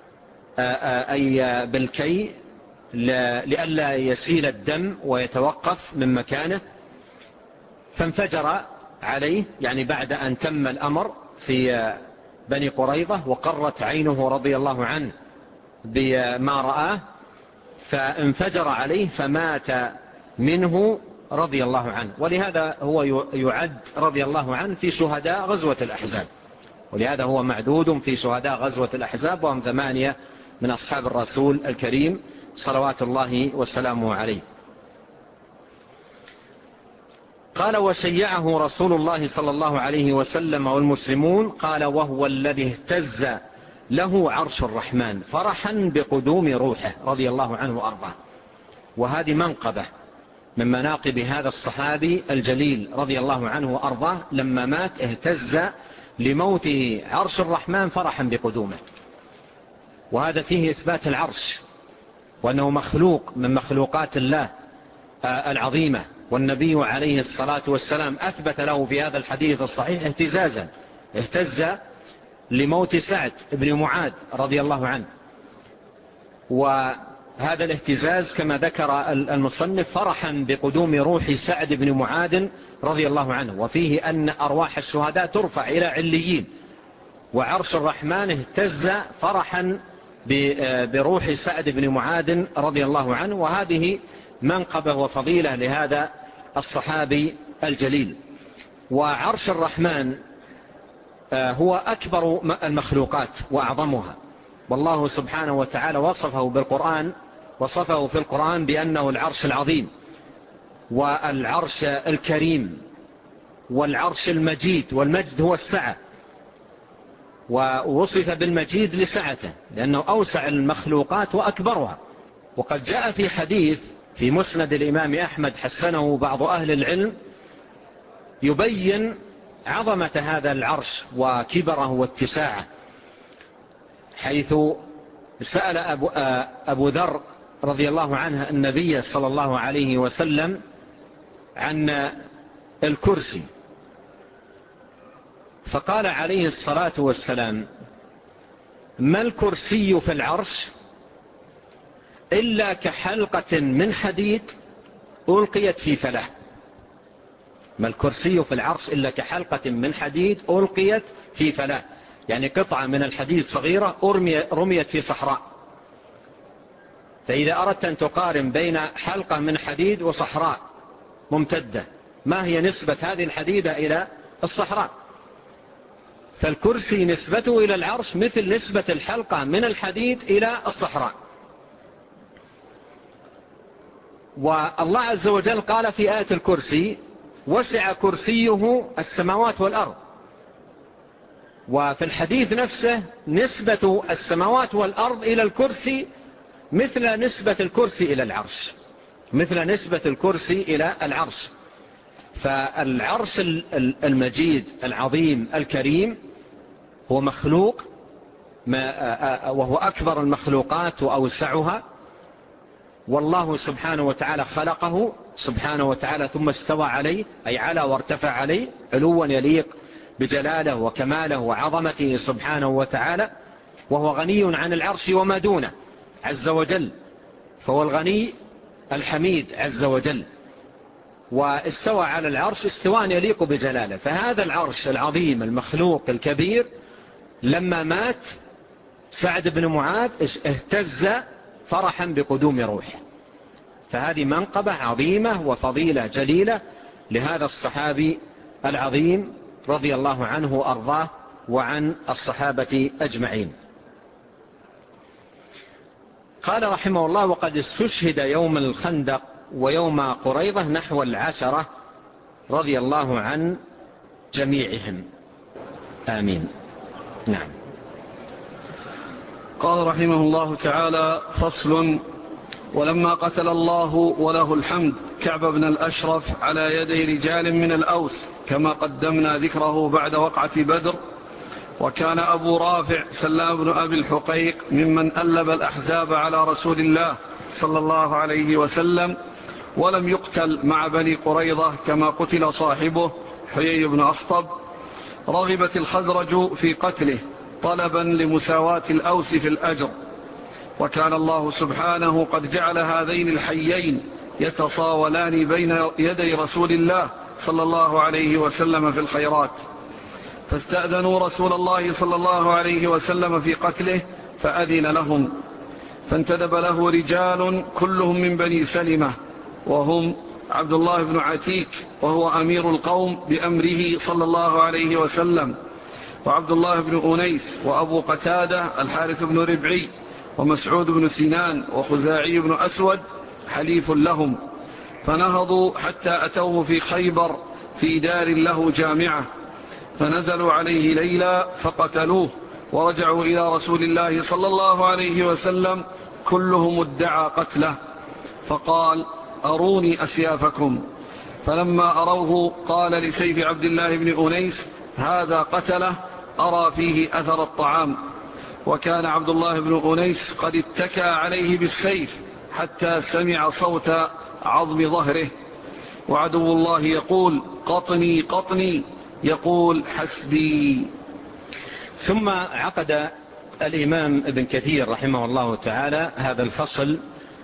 أي بالكي لئلا يسيل الدم ويتوقف من مكانه، فانفجر عليه، يعني بعد أن تم الأمر في بني قريظة وقرت عينه رضي الله عنه بما رآه، فانفجر عليه فمات منه رضي الله عنه. ولهذا هو يعد رضي الله عنه في شهداء غزوة الأحزاب، ولهذا هو معدود في شهداء غزوة الأحزاب، وهم 8 من أصحاب الرسول الكريم صلوات الله وسلامه عليه. قال وشيعه رسول الله صلى الله عليه وسلم والمسلمون، قال وهو الذي اهتز له عرش الرحمن فرحا بقدوم روحه رضي الله عنه وأرضاه. وهذه منقبة من مناقب هذا الصحابي الجليل رضي الله عنه وأرضاه، لما مات اهتز لموته عرش الرحمن فرحا بقدومه. وهذا فيه إثبات العرش وأنه مخلوق من مخلوقات الله العظيمة، والنبي عليه الصلاة والسلام أثبت له في هذا الحديث الصحيح اهتزازا، اهتز لموت سعد بن معاذ رضي الله عنه. وهذا الاهتزاز كما ذكر المصنف فرحا بقدوم روح سعد بن معاذ رضي الله عنه، وفيه أن أرواح الشهداء ترفع إلى عليين، وعرش الرحمن اهتز فرحا بروح سعد بن معاذ رضي الله عنه. وهذه منقبة وفضيلة لهذا الصحابي الجليل. وعرش الرحمن هو أكبر المخلوقات وأعظمها، والله سبحانه وتعالى وصفه في القرآن بأنه العرش العظيم والعرش الكريم والعرش المجيد، والمجد هو السعة، ووصف بالمجيد لسعته لأنه أوسع المخلوقات وأكبرها. وقد جاء في حديث في مسند الإمام أحمد حسنه بعض أهل العلم يبين عظمة هذا العرش وكبره واتساعه، حيث سأل أبو ذر رضي الله عنه النبي صلى الله عليه وسلم عن الكرسي، فقال عليه الصلاة والسلام ما الكرسي في العرش إلا كحلقة من حديد ألقيت في فلاة. ما الكرسي في العرش إلا كحلقة من حديد ألقيت في فلاة، يعني قطعة من الحديد صغيرة رميت في صحراء. فإذا أردت أن تقارن بين حلقة من حديد وصحراء ممتدة، ما هي نسبة هذه الحديدة إلى الصحراء؟ فالكرسي نسبته إلى العرش مثل نسبة الحلقة من الحديد إلى الصحراء. والله عز وجل قال في آية الكرسي وسع كرسيه السماوات والأرض. وفي الحديث نفسه نسبة السماوات والأرض إلى الكرسي مثل نسبة الكرسي إلى العرش، مثل نسبة الكرسي إلى العرش. فالعرش المجيد العظيم الكريم هو مخلوق وهو أكبر المخلوقات وأوسعها، والله سبحانه وتعالى خلقه سبحانه وتعالى ثم استوى عليه، أي على وارتفع عليه علوا يليق بجلاله وكماله وعظمته سبحانه وتعالى، وهو غني عن العرش وما دونه عز وجل، فهو الغني الحميد عز وجل. واستوى على العرش استواء يليق بجلاله. فهذا العرش العظيم المخلوق الكبير لما مات سعد بن معاذ اهتز فرحا بقدوم روحه. فهذه منقبة عظيمة وفضيلة جليلة لهذا الصحابي العظيم رضي الله عنه وأرضاه وعن الصحابة أجمعين. قال رحمه الله: وقد استشهد يوم الخندق ويوم قريظة نحو 10 رضي الله عن جميعهم، آمين. نعم. قال رحمه الله تعالى: فصل. ولما قتل الله وله الحمد كعب بن الأشرف على يدي رجال من الأوس كما قدمنا ذكره بعد وقعة بدر، وكان أبو رافع سلام بن أبي الحقيق ممن ألب الأحزاب على رسول الله صلى الله عليه وسلم، ولم يقتل مع بني قريظة كما قتل صاحبه حيي بن أخطب. رغبت الخزرج في قتله طلبا لمساواة الأوس في الأجر، وكان الله سبحانه قد جعل هذين الحيين يتصاولان بين يدي رسول الله صلى الله عليه وسلم في الخيرات، فاستأذنوا رسول الله صلى الله عليه وسلم في قتله فأذن لهم، فانتدب له رجال كلهم من بني سلمة، وهم عبد الله بن عتيك وهو أمير القوم بأمره صلى الله عليه وسلم، وعبد الله بن أنيس، وأبو قتادة الحارث بن ربعي، ومسعود بن سنان، وخزاعي بن أسود حليف لهم. فنهضوا حتى أتوه في خيبر في دار له جامعة، فنزلوا عليه ليلا فقتلوه، ورجعوا إلى رسول الله صلى الله عليه وسلم كلهم ادعى قتله، فقال: أروني أسيافكم. فلما أروه قال لسيف عبد الله بن أنيس: هذا قتله أرى فيه أثر الطعام. وكان عبد الله بن أنيس قد اتكى عليه بالسيف حتى سمع صوت عظم ظهره، وعدو الله يقول: قطني قطني، يقول: حسبي. ثم عقد الإمام ابن كثير رحمه الله تعالى هذا الفصل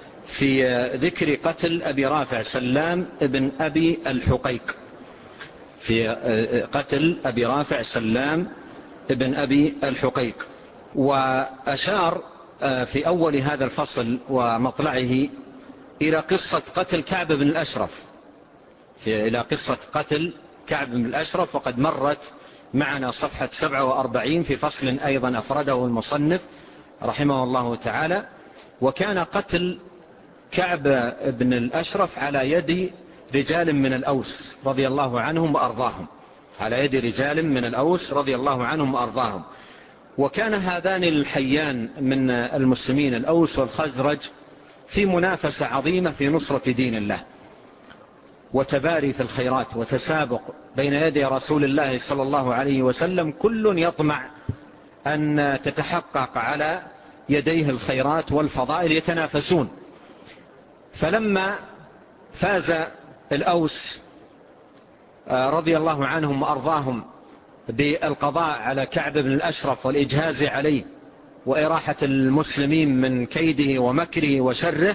في ذكر قتل أبي رافع سلام ابن أبي الحقيق، في قتل أبي رافع سلام ابن أبي الحقيق. وأشار في أول هذا الفصل ومطلعه إلى قصة قتل كعب بن الأشرف، إلى قصة قتل كعب بن الأشرف، وقد مرت معنا صفحة 47 في فصل أيضا أفرده المصنف رحمه الله تعالى. وكان قتل كعب بن الأشرف على يد رجال من الأوس رضي الله عنهم وأرضاهم، على يد رجال من الأوس رضي الله عنهم وأرضاهم. وكان هذان الحيان من المسلمين الأوس والخزرج في منافسة عظيمة في نصرة دين الله، وتباري في الخيرات وتسابق بين يدي رسول الله صلى الله عليه وسلم، كل يطمع أن تتحقق على يديه الخيرات والفضائل، يتنافسون. فلما فاز الأوس رضي الله عنهم وأرضاهم بالقضاء على كعب بن الأشرف والإجهاز عليه وإراحة المسلمين من كيده ومكره وشره،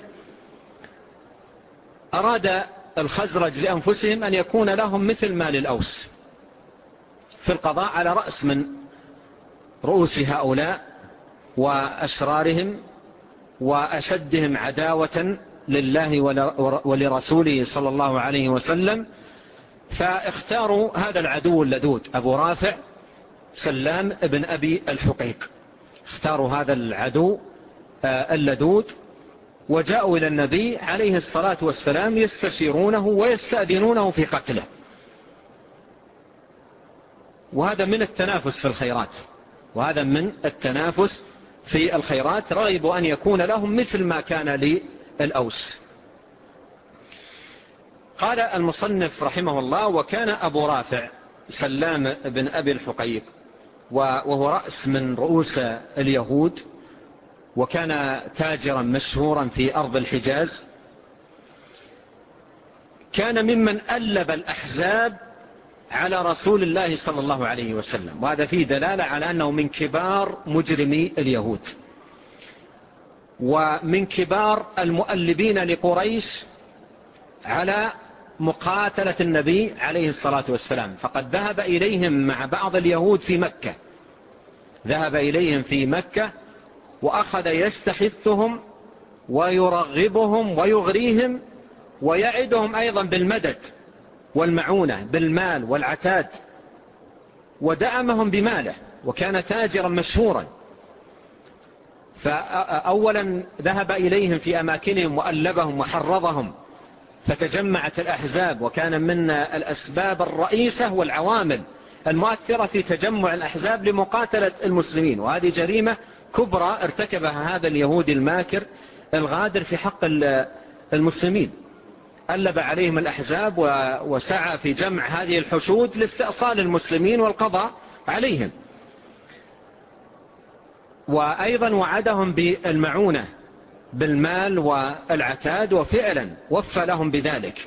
أراد الخزرج لأنفسهم أن يكون لهم مثل ما للأوس في القضاء على رأس من رؤوس هؤلاء وأشرارهم وأشدهم عداوة لله ولرسوله صلى الله عليه وسلم. فاختاروا هذا العدو اللدود أبو رافع سلام ابن أبي الحقيق، اختاروا هذا العدو اللدود، وجاءوا إلى النبي عليه الصلاة والسلام يستشيرونه ويستأذنونه في قتله. وهذا من التنافس في الخيرات، وهذا من التنافس في الخيرات، رغبوا أن يكون لهم مثل ما كان للأوس. قال المصنف رحمه الله: وكان أبو رافع سلام بن أبي الحقيق وهو رأس من رؤوس اليهود، وكان تاجرا مشهورا في أرض الحجاز، كان ممن ألب الأحزاب على رسول الله صلى الله عليه وسلم، وهذا فيه دلالة على أنه من كبار مجرمي اليهود ومن كبار المؤلبين لقريش على مقاتلة النبي عليه الصلاة والسلام، فقد ذهب إليهم مع بعض اليهود في مكة، ذهب إليهم في مكة وأخذ يستحثهم ويرغبهم ويغريهم ويعدهم أيضا بالمدد والمعونة بالمال والعتاد، ودعمهم بماله، وكان تاجرا مشهورا. فأولا ذهب إليهم في أماكنهم وألبهم وحرضهم، فتجمعت الأحزاب، وكان من الأسباب الرئيسة والعوامل المؤثرة في تجمع الأحزاب لمقاتلة المسلمين، وهذه جريمة كبرى ارتكبها هذا اليهودي الماكر الغادر في حق المسلمين. ألب عليهم الأحزاب وسعى في جمع هذه الحشود لاستئصال المسلمين والقضاء عليهم، وأيضا وعدهم بالمعونة بالمال والعتاد، وفعلا وفى لهم بذلك.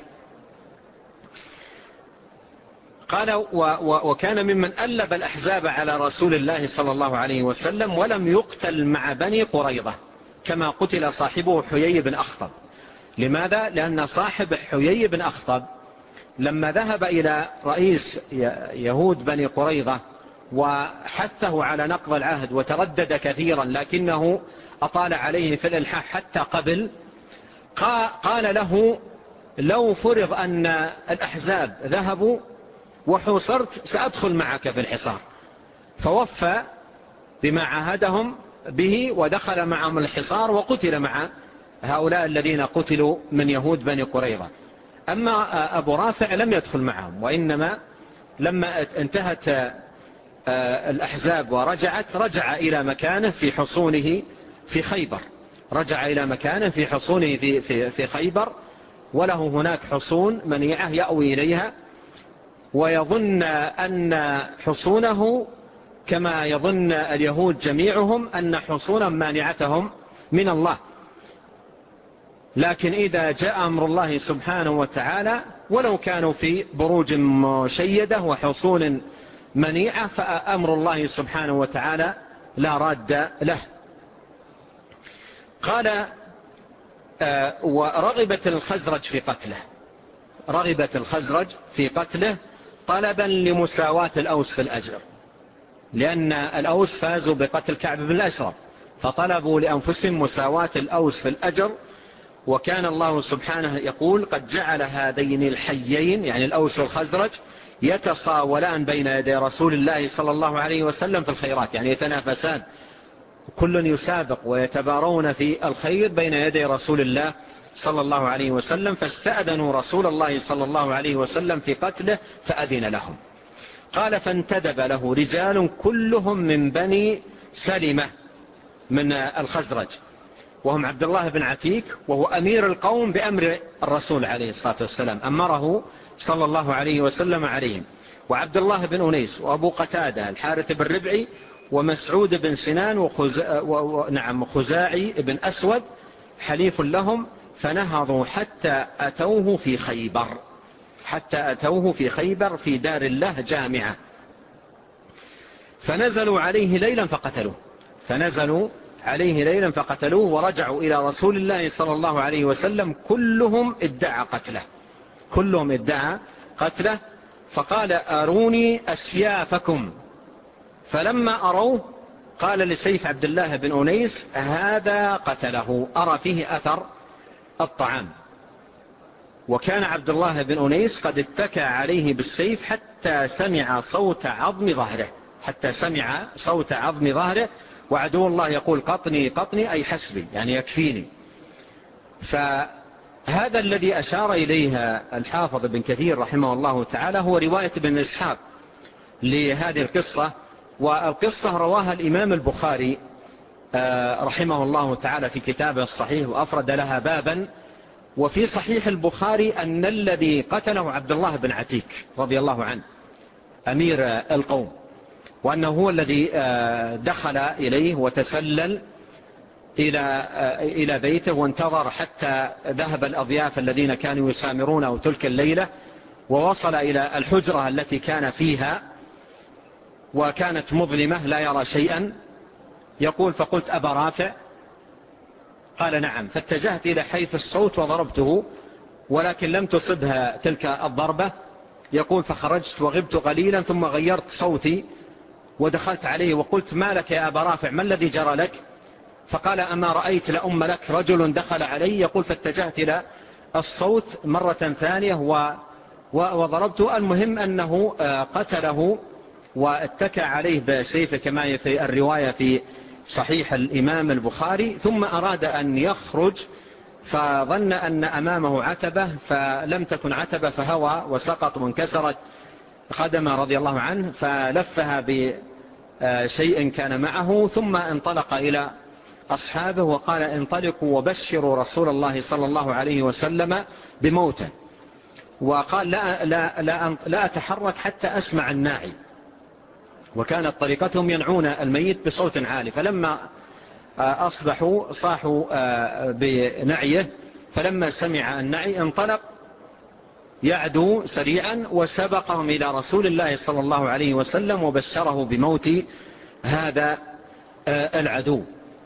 قال وكان ممن ألب الأحزاب على رسول الله صلى الله عليه وسلم ولم يقتل مع بني قريظة كما قتل صاحبه حيي بن أخطب. لماذا؟ لأن صاحب حيي بن أخطب لما ذهب إلى رئيس يهود بني قريظة وحثه على نقض العهد وتردد كثيرا لكنه أطال عليه في الإلحاح حتى قبل، قال له لو فرض أن الأحزاب ذهبوا وحوصرت سأدخل معك في الحصار، فوفى بما عاهدهم به ودخل معهم الحصار وقتل مع هؤلاء الذين قتلوا من يهود بني قريظة. أما أبو رافع لم يدخل معهم، وإنما لما انتهت الأحزاب ورجعت رجع إلى مكانه في حصونه في خيبر، رجع إلى مكانه في حصونه في خيبر، وله هناك حصون منيعة يأوي إليها، ويظن أن حصونه كما يظن اليهود جميعهم أن حصونا مانعتهم من الله. لكن إذا جاء أمر الله سبحانه وتعالى ولو كانوا في بروج مشيدة وحصون منيعة فأمر الله سبحانه وتعالى لا راد له. قال ورغبت الخزرج في قتله، رغبت الخزرج في قتله طلبا لمساواة الأوس في الأجر، لأن الأوس فازوا بقتل كعب بن الأشرف، فطلبوا لأنفسهم مساواة الأوس في الأجر. وكان الله سبحانه يقول قد جعل هذين الحيين يعني الأوس والخزرج يتصاولان بين يدي رسول الله صلى الله عليه وسلم في الخيرات، يعني يتنافسان، كل يسابق ويتبارون في الخير بين يدي رسول الله صلى الله عليه وسلم، فاستأذنوا رسول الله صلى الله عليه وسلم في قتله فأذن لهم. قال فانتدب له رجال كلهم من بني سلمة من الخزرج، وهم عبد الله بن عتيك وهو أمير القوم بأمر الرسول عليه الصلاة والسلام، أمره صلى الله عليه وسلم عليهم، وعبد الله بن أنيس وأبو قتادة الحارث بن ربعي ومسعود بن سنان وخزاعي بن أسود حليف لهم، فنهضوا حتى أتوه في خيبر، حتى أتوه في خيبر في دار الله جامعة، فنزلوا عليه ليلا فقتلوه، فنزلوا عليه ليلا فقتلوه، ورجعوا إلى رسول الله صلى الله عليه وسلم كلهم ادعى قتله، كلهم ادعى قتله. فقال أروني أسيافكم، فلما أروه قال لسيف عبد الله بن أنيس هذا قتله، أرى فيه أثر الطعام. وكان عبد الله بن أنيس قد اتكى عليه بالسيف حتى سمع صوت عظم ظهره، حتى سمع صوت عظم ظهره، وعدو الله يقول قطني قطني أي حسبي يعني يكفيني. فهذا الذي أشار إليها الحافظ بن كثير رحمه الله تعالى هو رواية ابن إسحاق لهذه القصة، والقصة رواها الإمام البخاري رحمه الله تعالى في كتابه الصحيح وأفرد لها بابا. وفي صحيح البخاري أن الذي قتله عبد الله بن عتيك رضي الله عنه أمير القوم، وأنه هو الذي دخل إليه وتسلل إلى بيته وانتظر حتى ذهب الأضياف الذين كانوا يسامرونه تلك الليلة، ووصل إلى الحجرة التي كان فيها وكانت مظلمة لا يرى شيئا. يقول فقلت أبا رافع؟ قال نعم، فاتجهت إلى حيث الصوت وضربته ولكن لم تصبها تلك الضربة. يقول فخرجت وغبت قليلا ثم غيرت صوتي ودخلت عليه وقلت ما لك يا أبا رافع، ما الذي جرى لك؟ فقال أما رأيت لأم لك رجل دخل علي. يقول فاتجهت إلى الصوت مرة ثانية وضربته. المهم أنه قتله واتكى عليه بسيفه كما في الرواية في صحيح الإمام البخاري. ثم أراد أن يخرج فظن أن أمامه عتبة فلم تكن عتبة فهوى وسقط وانكسرت قدمه رضي الله عنه، فلفها بشيء كان معه ثم انطلق إلى أصحابه وقال انطلقوا وبشروا رسول الله صلى الله عليه وسلم بموته. وقال لا أتحرك حتى أسمع الناعي، وكانت طريقتهم ينعون الميت بصوت عالي. فلما أصبحوا صاحوا بنعيه، فلما سمع النعي انطلق يعدو سريعا وسبقهم إلى رسول الله صلى الله عليه وسلم وبشره بموت هذا العدو.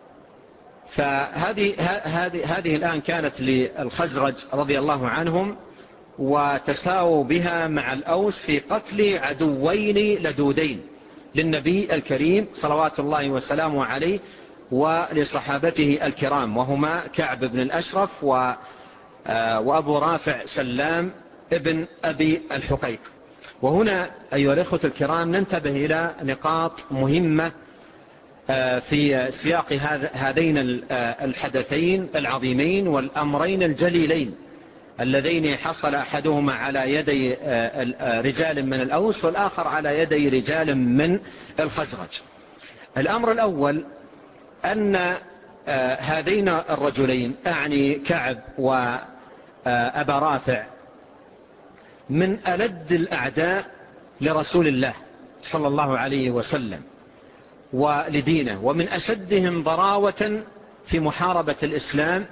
فهذه الآن كانت للخزرج رضي الله عنهم، وتساووا بها مع الأوس في قتل عدوين لدودين للنبي الكريم صلوات الله وسلامه عليه ولصحابته الكرام، وهما كعب بن الأشرف وأبو رافع سلام ابن أبي الحقيق. وهنا أيها الأخوة الكرام ننتبه إلى نقاط مهمة في سياق هذين الحدثين العظيمين والأمرين الجليلين اللذين حصل أحدهما على يدي رجال من الأوس والآخر على يدي رجال من الخزرج. الأمر الأول أن هذين الرجلين أعني كعب وأبا رافع من ألد الأعداء لرسول الله صلى الله عليه وسلم ولدينه، ومن أشدهم ضراوة في محاربة الإسلام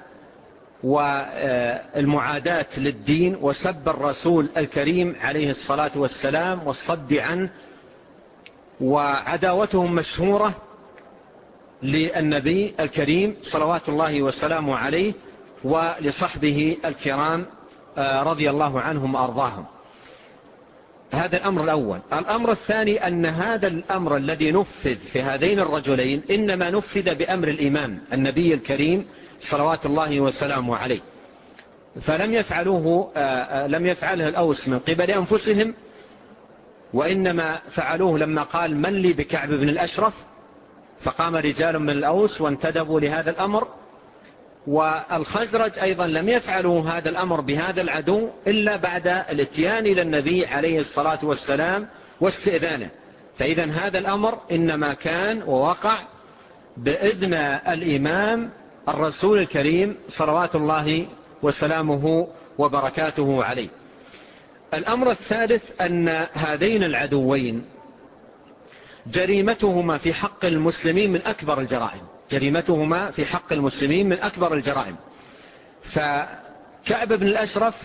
والمعاداة للدين وسب الرسول الكريم عليه الصلاة والسلام والصد عنه، وعداوتهم مشهورة للنبي الكريم صلوات الله وسلامه عليه ولصحبه الكرام رضي الله عنهم وأرضاهم. هذا الأمر الأول. الأمر الثاني أن هذا الأمر الذي نفذ في هذين الرجلين إنما نفذ بأمر الإمام النبي الكريم صلوات الله وسلامه عليه، فلم لم يفعله الأوس من قبل أنفسهم، وإنما فعلوه لما قال من لي بكعب بن الأشرف، فقام رجال من الأوس وانتدبوا لهذا الأمر. والخزرج أيضا لم يفعلوا هذا الأمر بهذا العدو إلا بعد الاتيان إلى النبي عليه الصلاة والسلام واستئذانه. فإذا هذا الأمر إنما كان ووقع بإذن الإمام الرسول الكريم صلوات الله وسلامه وبركاته عليه. الأمر الثالث أن هذين العدوين جريمتهما في حق المسلمين من أكبر الجرائم، جريمتهما في حق المسلمين من أكبر الجرائم. فكعب بن الأشرف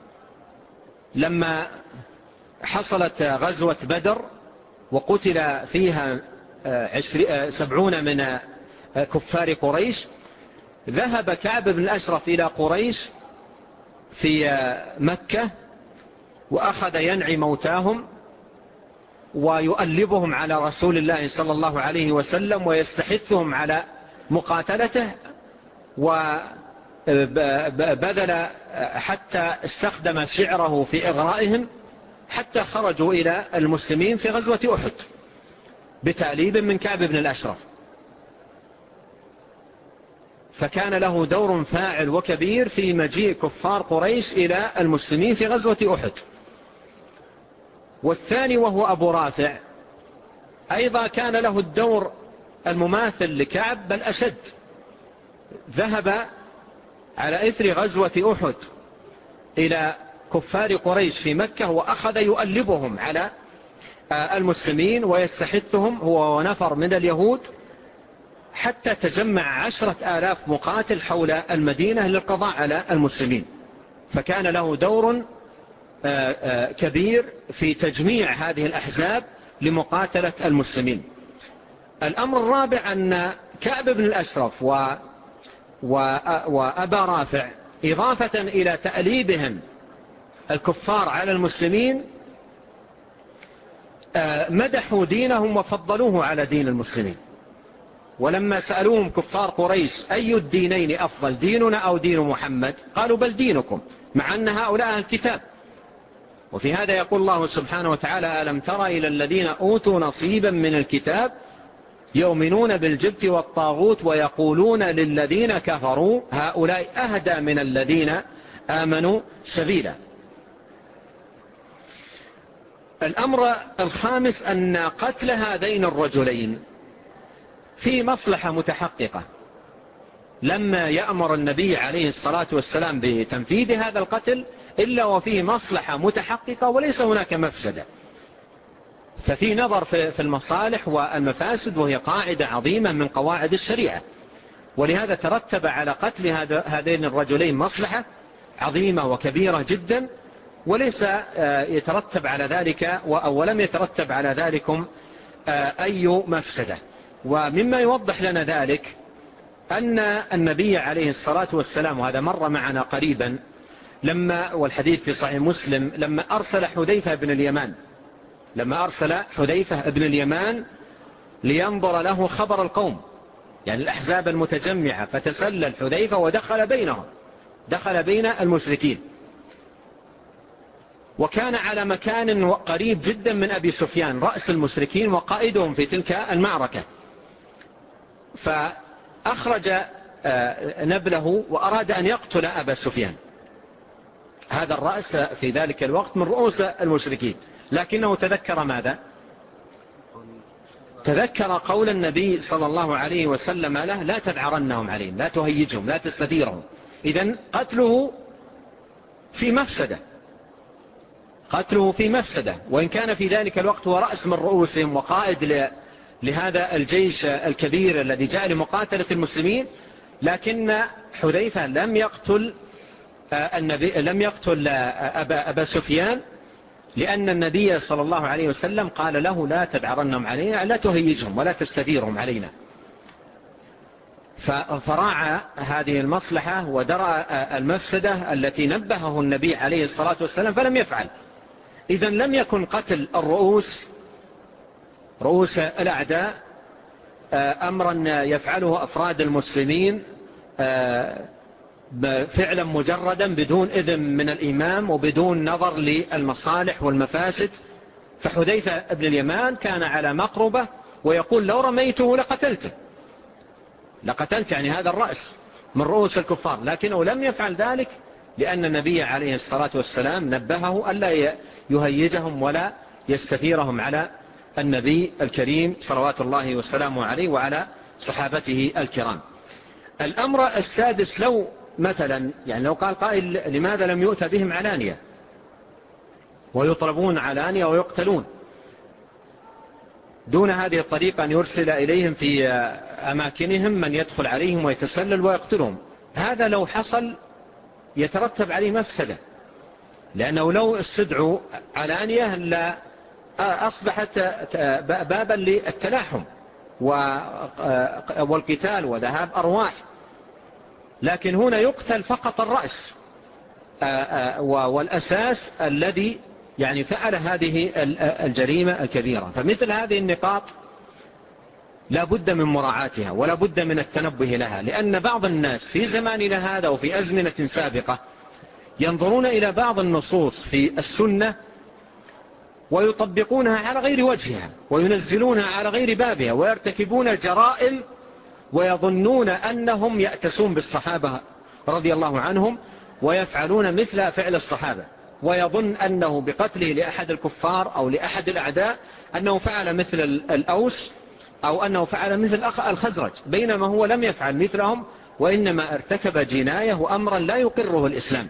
لما حصلت غزوة بدر وقتل فيها 70 من كفار قريش، ذهب كعب بن الأشرف إلى قريش في مكة وأخذ ينعي موتاهم ويؤلبهم على رسول الله صلى الله عليه وسلم ويستحثهم على مقاتلته، وبذل حتى استخدم شعره في إغرائهم حتى خرجوا إلى المسلمين في غزوة أحد بتأليب من كعب بن الأشرف. فكان له دور فاعل وكبير في مجيء كفار قريش إلى المسلمين في غزوة أحد. والثاني وهو أبو رافع أيضا كان له الدور المماثل لكعب بل أشد، ذهب على إثر غزوة أحد إلى كفار قريش في مكة وأخذ يؤلبهم على المسلمين ويستحثهم هو ونفر من اليهود حتى تجمع 10,000 مقاتل حول المدينة للقضاء على المسلمين. فكان له دور كبير في تجميع هذه الأحزاب لمقاتلة المسلمين. الأمر الرابع أن كعب بن الأشرف وأبا رافع إضافة إلى تأليبهم الكفار على المسلمين مدحوا دينهم وفضلوه على دين المسلمين. ولما سألوهم كفار قريش أي الدينين أفضل، ديننا أو دين محمد، قالوا بل دينكم، مع أن هؤلاء الكتاب. وفي هذا يقول الله سبحانه وتعالى: ألم تر إلى الذين أوتوا نصيبا من الكتاب يؤمنون بالجبت والطاغوت ويقولون للذين كفروا هؤلاء أهدى من الذين آمنوا سبيلا. الأمر الخامس أن قتل هذين الرجلين في مصلحة متحققة. لما يأمر النبي عليه الصلاة والسلام بتنفيذ هذا القتل إلا وفيه مصلحة متحققة وليس هناك مفسدة. ففي نظر في المصالح والمفاسد، وهي قاعدة عظيمة من قواعد الشريعة. ولهذا ترتب على قتل هذين الرجلين مصلحة عظيمة وكبيرة جدا، وليس يترتب على ذلك ولم يترتب على ذلكم أي مفسدة. ومما يوضح لنا ذلك أن النبي عليه الصلاة والسلام، وهذا مر معنا قريبا والحديث في صحيح مسلم، لما أرسل حذيفة بن اليمان لينظر له خبر القوم، يعني الأحزاب المتجمعة، فتسلل حذيفة ودخل بينهم، دخل بين المشركين، وكان على مكان قريب جدا من أبي سفيان رأس المشركين وقائدهم في تلك المعركة. فأخرج نبله وأراد أن يقتل أبا سفيان، هذا الرأس في ذلك الوقت من رؤوس المشركين، لكنه تذكر ماذا؟ تذكر قول النبي صلى الله عليه وسلم له: لا تذعرنهم عليهم، لا تهيجهم، لا تستثيرهم. إذن قتله في مفسدة، وإن كان في ذلك الوقت هو رأس من رؤوسهم وقائد لهذا الجيش الكبير الذي جاء لمقاتلة المسلمين، لكن حذيفة لم يقتل أبا سفيان، لأن النبي صلى الله عليه وسلم قال له: لا تذعرنهم علينا، لا تهيجهم ولا تستثيرهم علينا. فراعى هذه المصلحة ودرأ المفسدة التي نبهه النبي عليه الصلاة والسلام فلم يفعل. إذن لم يكن قتل رؤوس الأعداء أمرا يفعله أفراد المسلمين فعلا مجردا بدون إذن من الإمام وبدون نظر للمصالح والمفاسد. فحذيفة بن اليمان كان على مقربة ويقول: لو رميته لقتلت يعني هذا الرأس من رؤوس الكفار، لكنه لم يفعل ذلك لأن النبي عليه الصلاة والسلام نبهه ألا يهيجهم ولا يستثيرهم على النبي الكريم صلوات الله وسلامه عليه وعلى صحابته الكرام. الأمر السادس، لو مثلا لو قال قائل: لماذا لم يؤتى بهم علانية ويطلبون علانية ويقتلون دون هذه الطريقة، أن يرسل إليهم في أماكنهم من يدخل عليهم ويتسلل ويقتلهم؟ هذا لو حصل يترتب عليه مفسدة، لأنه لو استدعوا علانية لا أصبحت بابا للتلاحم والقتال وذهاب أرواح. لكن هنا يقتل فقط الرأس والأساس الذي فعل هذه الجريمة الكبيرة. فمثل هذه النقاط لا بد من مراعاتها ولا بد من التنبه لها، لأن بعض الناس في زماننا هذا وفي أزمنة سابقة ينظرون إلى بعض النصوص في السنة ويطبقونها على غير وجهها وينزلونها على غير بابها ويرتكبون جرائم ويظنون أنهم يأتسون بالصحابة رضي الله عنهم ويفعلون مثل فعل الصحابة، ويظن أنه بقتله لأحد الكفار أو لأحد الأعداء أنه فعل مثل الأوس أو أنه فعل مثل الخزرج، بينما هو لم يفعل مثلهم وإنما ارتكب جناية وأمرا لا يقره الإسلام.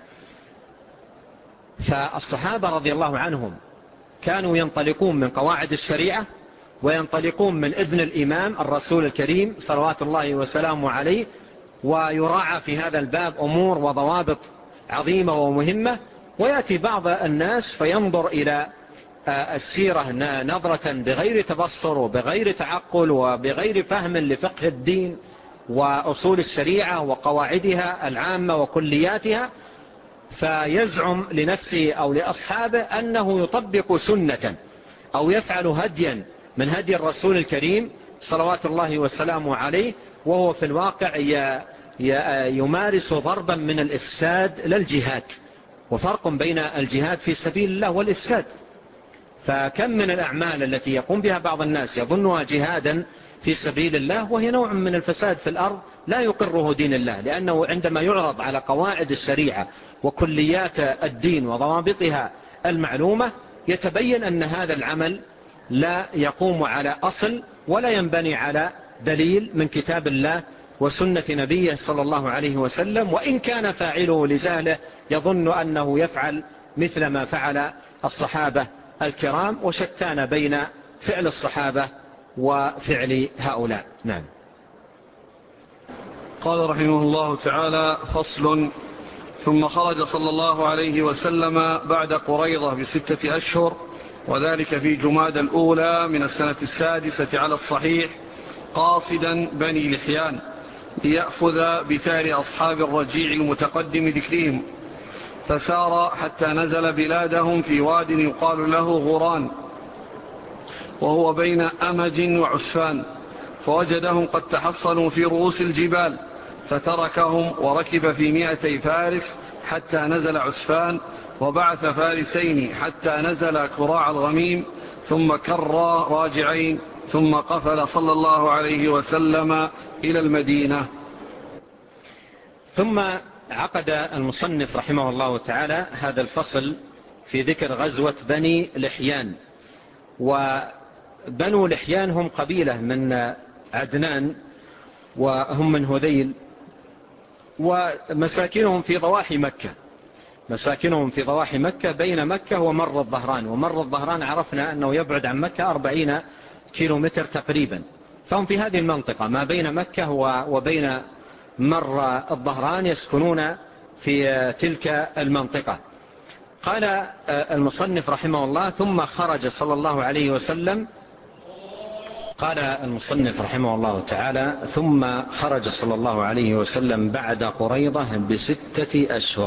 فالصحابة رضي الله عنهم كانوا ينطلقون من قواعد الشريعة وينطلقون من إذن الإمام الرسول الكريم صلوات الله وسلامه عليه، ويراعى في هذا الباب أمور وضوابط عظيمة ومهمة. ويأتي بعض الناس فينظر إلى السيرة نظرة بغير تبصر وبغير تعقل وبغير فهم لفقه الدين وأصول الشريعة وقواعدها العامة وكلياتها، فيزعم لنفسه أو لأصحابه أنه يطبق سنة أو يفعل هديا من هدي الرسول الكريم صلوات الله وسلامه عليه، وهو في الواقع يمارس ضربا من الإفساد للجهاد، وفرق بين الجهاد في سبيل الله والإفساد. فكم من الأعمال التي يقوم بها بعض الناس يظنها جهادا في سبيل الله وهي نوع من الفساد في الأرض لا يقره دين الله، لأنه عندما يعرض على قواعد الشريعة وكليات الدين وضوابطها المعلومة يتبين أن هذا العمل لا يقوم على أصل ولا ينبني على دليل من كتاب الله وسنة نبيه صلى الله عليه وسلم، وإن كان فاعله لجهله يظن أنه يفعل مثل ما فعل الصحابة الكرام، وشتان بين فعل الصحابة وفعل هؤلاء. نعم. قال رحمه الله تعالى: فصل. ثم خرج صلى الله عليه وسلم بعد قريضة ب6 أشهر، وذلك في جمادى الأولى من السنة 6 على الصحيح، قاصدا بني لحيان ليأخذ بثار أصحاب الرجيع المتقدم ذكرهم، فسار حتى نزل بلادهم في واد يقال له غوران، وهو بين أمج وعسفان، فوجدهم قد تحصنوا في رؤوس الجبال، فتركهم وركب في 200 فارس حتى نزل عسفان، وبعث فارسين حتى نزل كراع الغميم، ثم كرا راجعين، ثم قفل صلى الله عليه وسلم إلى المدينة. ثم عقد المصنف رحمه الله تعالى هذا الفصل في ذكر غزوة بني لحيان. وبنو لحيان هم قبيلة من عدنان، وهم من هذيل، ومساكنهم في ضواحي مكة، مساكنهم في ضواحي مكة بين مكة ومر الظهران، ومر الظهران عرفنا أنه يبعد عن مكة 40 كيلومتر تقريبا، فهم في هذه المنطقة ما بين مكة وبين مر الظهران، يسكنون في تلك المنطقة. قال المصنف رحمه الله: ثم خرج صلى الله عليه وسلم. قال المصنف رحمه الله تعالى: ثم خرج صلى الله عليه وسلم بعد قريضة ب6 أشهر،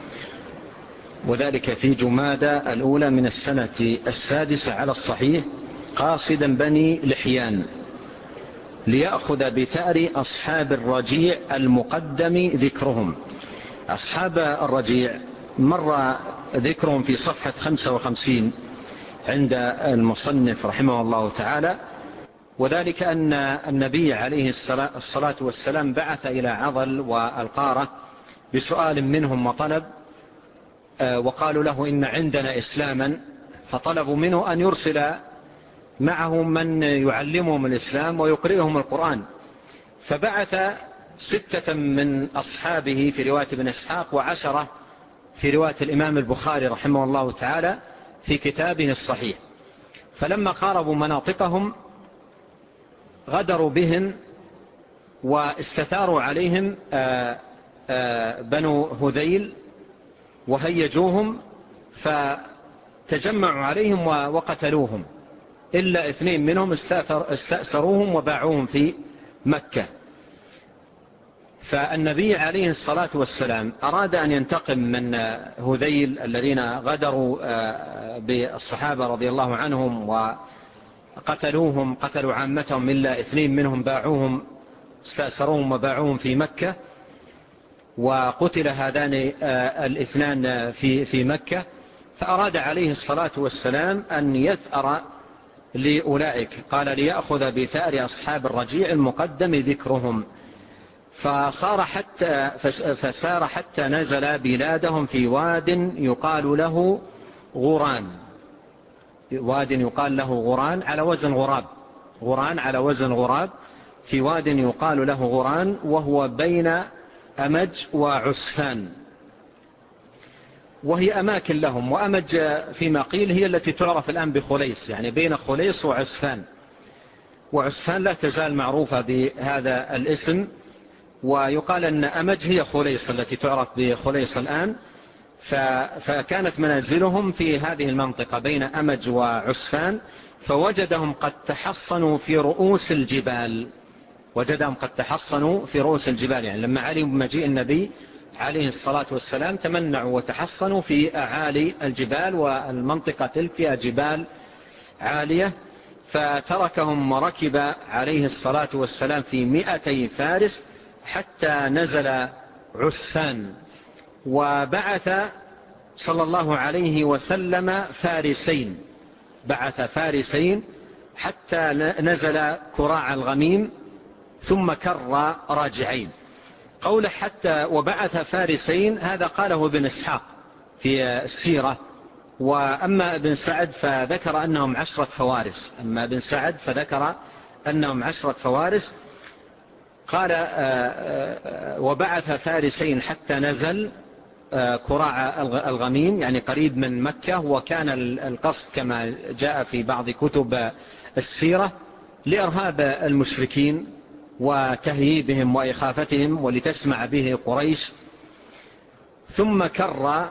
وذلك في جمادى الأولى من السنة 6 على الصحيح، قاصدا بني لحيان ليأخذ بثأر أصحاب الرجيع المقدم ذكرهم. أصحاب الرجيع مر ذكرهم في صفحة 55 عند المصنف رحمه الله تعالى، وذلك أن النبي عليه الصلاة والسلام بعث إلى عضل والقارة بسؤال منهم وطلب، وقالوا له: إن عندنا إسلاما، فطلبوا منه أن يرسل معهم من يعلمهم الإسلام ويقرئهم القرآن، فبعث 6 من أصحابه في رواية ابن إسحاق، و10 في رواية الإمام البخاري رحمه الله تعالى في كتابه الصحيح. فلما قاربوا مناطقهم غدروا بهم واستثاروا عليهم بنو هذيل وهيجوهم، فتجمعوا عليهم وقتلوهم، إلا 2 منهم استأسروهم وباعوهم في مكة. فالنبي عليه الصلاة والسلام أراد أن ينتقم من هذيل الذين غدروا بالصحابة رضي الله عنهم وقتلوهم، قتلوا عامتهم إلا 2 منهم باعوهم، استأسروهم وباعوهم في مكة، وقتل هذان 2 في مكة. فأراد عليه الصلاة والسلام أن يثأر لأولئك، قال: ليأخذ بثأر أصحاب الرجيع المقدم ذكرهم، فسار حتى نزل بلادهم في واد يقال له غوران، واد يقال له غوران على وزن غراب، غوران على وزن غراب، في واد يقال له غوران، وهو بين أمج وعسفان، وهي أماكن لهم. وأمج فيما قيل هي التي تعرف الآن بخليص، يعني بين خليص وعسفان، وعسفان لا تزال معروفة بهذا الاسم، ويقال أن أمج هي خليص التي تعرف بخليص الآن. فكانت منازلهم في هذه المنطقة بين أمج وعسفان، فوجدهم قد تحصنوا في رؤوس الجبال، وجدهم قد تحصنوا في رؤوس الجبال، يعني لما علموا بمجيء النبي عليه الصلاة والسلام تمنعوا وتحصنوا في أعالي الجبال، والمنطقة تلك فيها جبال عالية، فتركهم وركب عليه الصلاة والسلام في 200 فارس حتى نزل عسفان، وبعث صلى الله عليه وسلم فارسين، بعث فارسين حتى نزل كراع الغميم ثم كر راجعين. قول حتى وبعث فارسين هذا قاله ابن إسحاق في السيرة، وأما ابن سعد فذكر أنهم 10 فوارس، أما ابن سعد فذكر أنهم 10 فوارس. قال وبعث فارسين حتى نزل كراع الغميم، يعني قريب من مكة، وكان القصد كما جاء في بعض كتب السيرة لإرهاب المشركين وتهييبهم وإخافتهم ولتسمع به قريش. ثم كر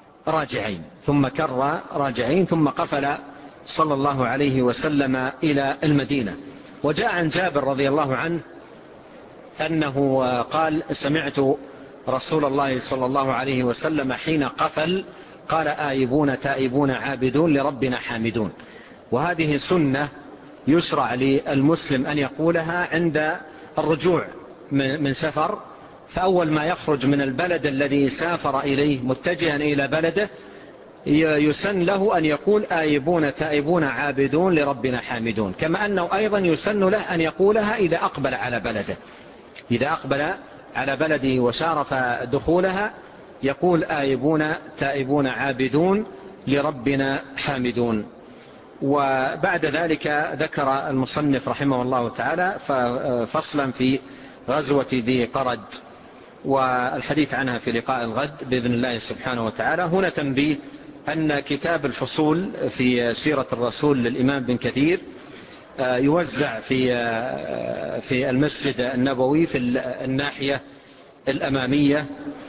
راجعين ثم قفل صلى الله عليه وسلم إلى المدينة. وجاء عن جابر رضي الله عنه أنه قال سمعت رسول الله صلى الله عليه وسلم حين قفل قال آيبون تائبون عابدون لربنا حامدون. وهذه سنة يشرع للمسلم أن يقولها عند الرجوع من سفر، فأول ما يخرج من البلد الذي سافر إليه متجها إلى بلده يسن له أن يقول آيبون تائبون عابدون لربنا حامدون، كما أنه أيضا يسن له أن يقولها إذا أقبل على بلده، إذا أقبل على بلده وشارف دخولها يقول آيبون تائبون عابدون لربنا حامدون. وبعد ذلك ذكر المصنف رحمه الله تعالى فصلا في غزوة ذي قرد، والحديث عنها في لقاء الغد بإذن الله سبحانه وتعالى. هنا تنبيه أن كتاب الفصول في سيرة الرسول للإمام بن كثير يوزع في المسجد النبوي في الناحية الأمامية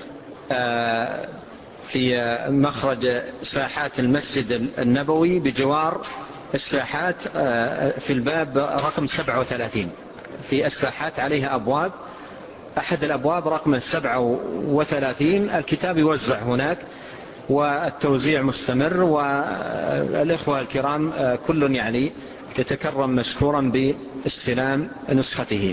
في مخرج ساحات المسجد النبوي بجوار الساحات في الباب رقم 37. في الساحات عليها أبواب، أحد الأبواب رقم 37 الكتاب يوزع هناك والتوزيع مستمر، والإخوة الكرام كل يعني يتكرم مشكورا باستلام نسخته.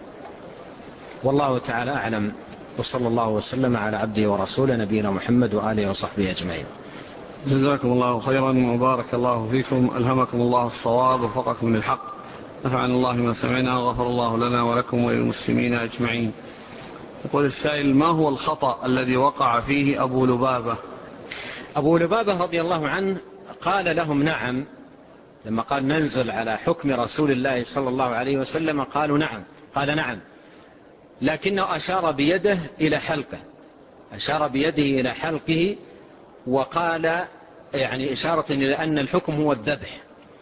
والله تعالى أعلم، وصلى الله وسلم على عبده ورسوله نبينا محمد وآله وصحبه أجمعين. جزاكم الله خيرا وبارك الله فيكم، ألهمكم الله الصواب ووفقكم للحق، نفعنا الله ما سمعنا وغفر الله لنا ولكم وللمسلمين أجمعين. يقول السائل: ما هو الخطأ الذي وقع فيه أبو لبابة؟ أبو لبابة رضي الله عنه قال لهم نعم، لما قال ننزل على حكم رسول الله صلى الله عليه وسلم قالوا نعم، قال نعم، لكنه أشار بيده إلى حلقه، أشار بيده إلى حلقه وقال يعني إشارة إلى أن الحكم هو الذبح،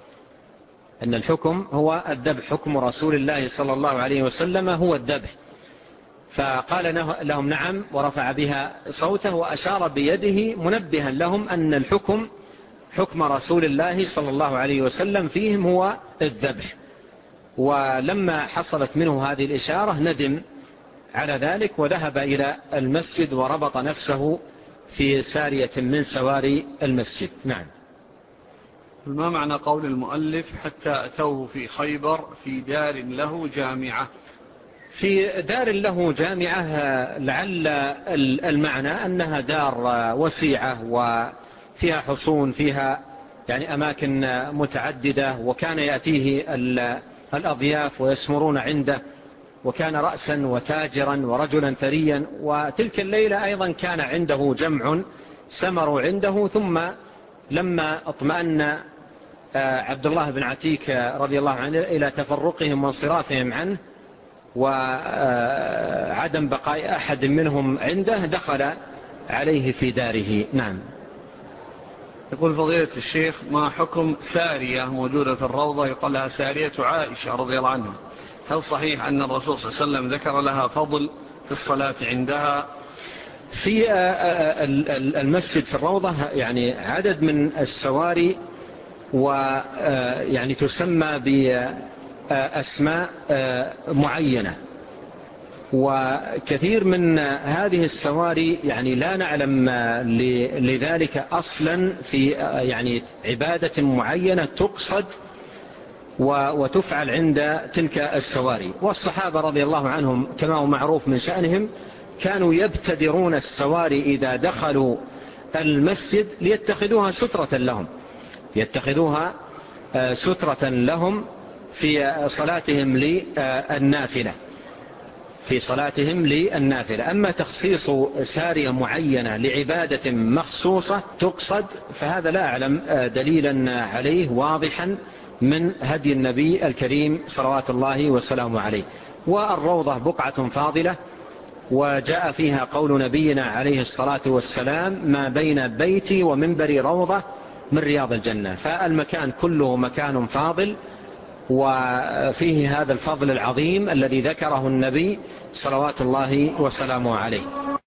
أن الحكم هو الذبح، حكم رسول الله صلى الله عليه وسلم هو الذبح. فقال لهم نعم ورفع بها صوته وأشار بيده منبها لهم أن الحكم حكم رسول الله صلى الله عليه وسلم فيهم هو الذبح. ولما حصلت منه هذه الإشارة ندم على ذلك وذهب إلى المسجد وربط نفسه في سارية من سواري المسجد. نعم. ما معنى قول المؤلف حتى أتوه في خيبر في دار له جامعة؟ في دار له جامعة لعل المعنى أنها دار وسيعة وفيها حصون، فيها يعني أماكن متعددة، وكان يأتيه الأضياف ويسمرون عنده، وكان رأسا وتاجرا ورجلا ثريا. وتلك الليلة أيضا كان عنده جمع سمروا عنده، ثم لما اطمأن عبد الله بن عتيك رضي الله عنه إلى تفرقهم وانصرافهم عنه وعدم بقاء أحد منهم عنده دخل عليه في داره. نعم. يقول فضيلة الشيخ: ما حكم سارية موجودة في الروضة يقال لها سارية عائشة رضي الله عنها؟ هل صحيح أن الرسول صلى الله عليه وسلم ذكر لها فضل في الصلاة عندها؟ في المسجد في الروضة يعني عدد من السواري، ويعني تسمى أسماء معينة. وكثير من هذه السواري يعني لا نعلم لذلك أصلا في يعني عبادة معينة تقصد وتفعل عند تلك السواري. والصحابة رضي الله عنهم كما هو معروف من شأنهم كانوا يبتدرون السواري إذا دخلوا المسجد ليتخذوها سترة لهم، يتخذوها سترة لهم في صلاتهم للنافلة، في صلاتهم للنافلة. أما تخصيص سارية معينة لعبادة مخصوصة تقصد فهذا لا أعلم دليلا عليه واضحا من هدي النبي الكريم صلوات الله وسلامه عليه. والروضة بقعة فاضلة، وجاء فيها قول نبينا عليه الصلاة والسلام: ما بين بيتي ومنبري روضة من رياض الجنة. فالمكان كله مكان فاضل، وفيه هذا الفضل العظيم الذي ذكره النبي صلوات الله وسلامه عليه.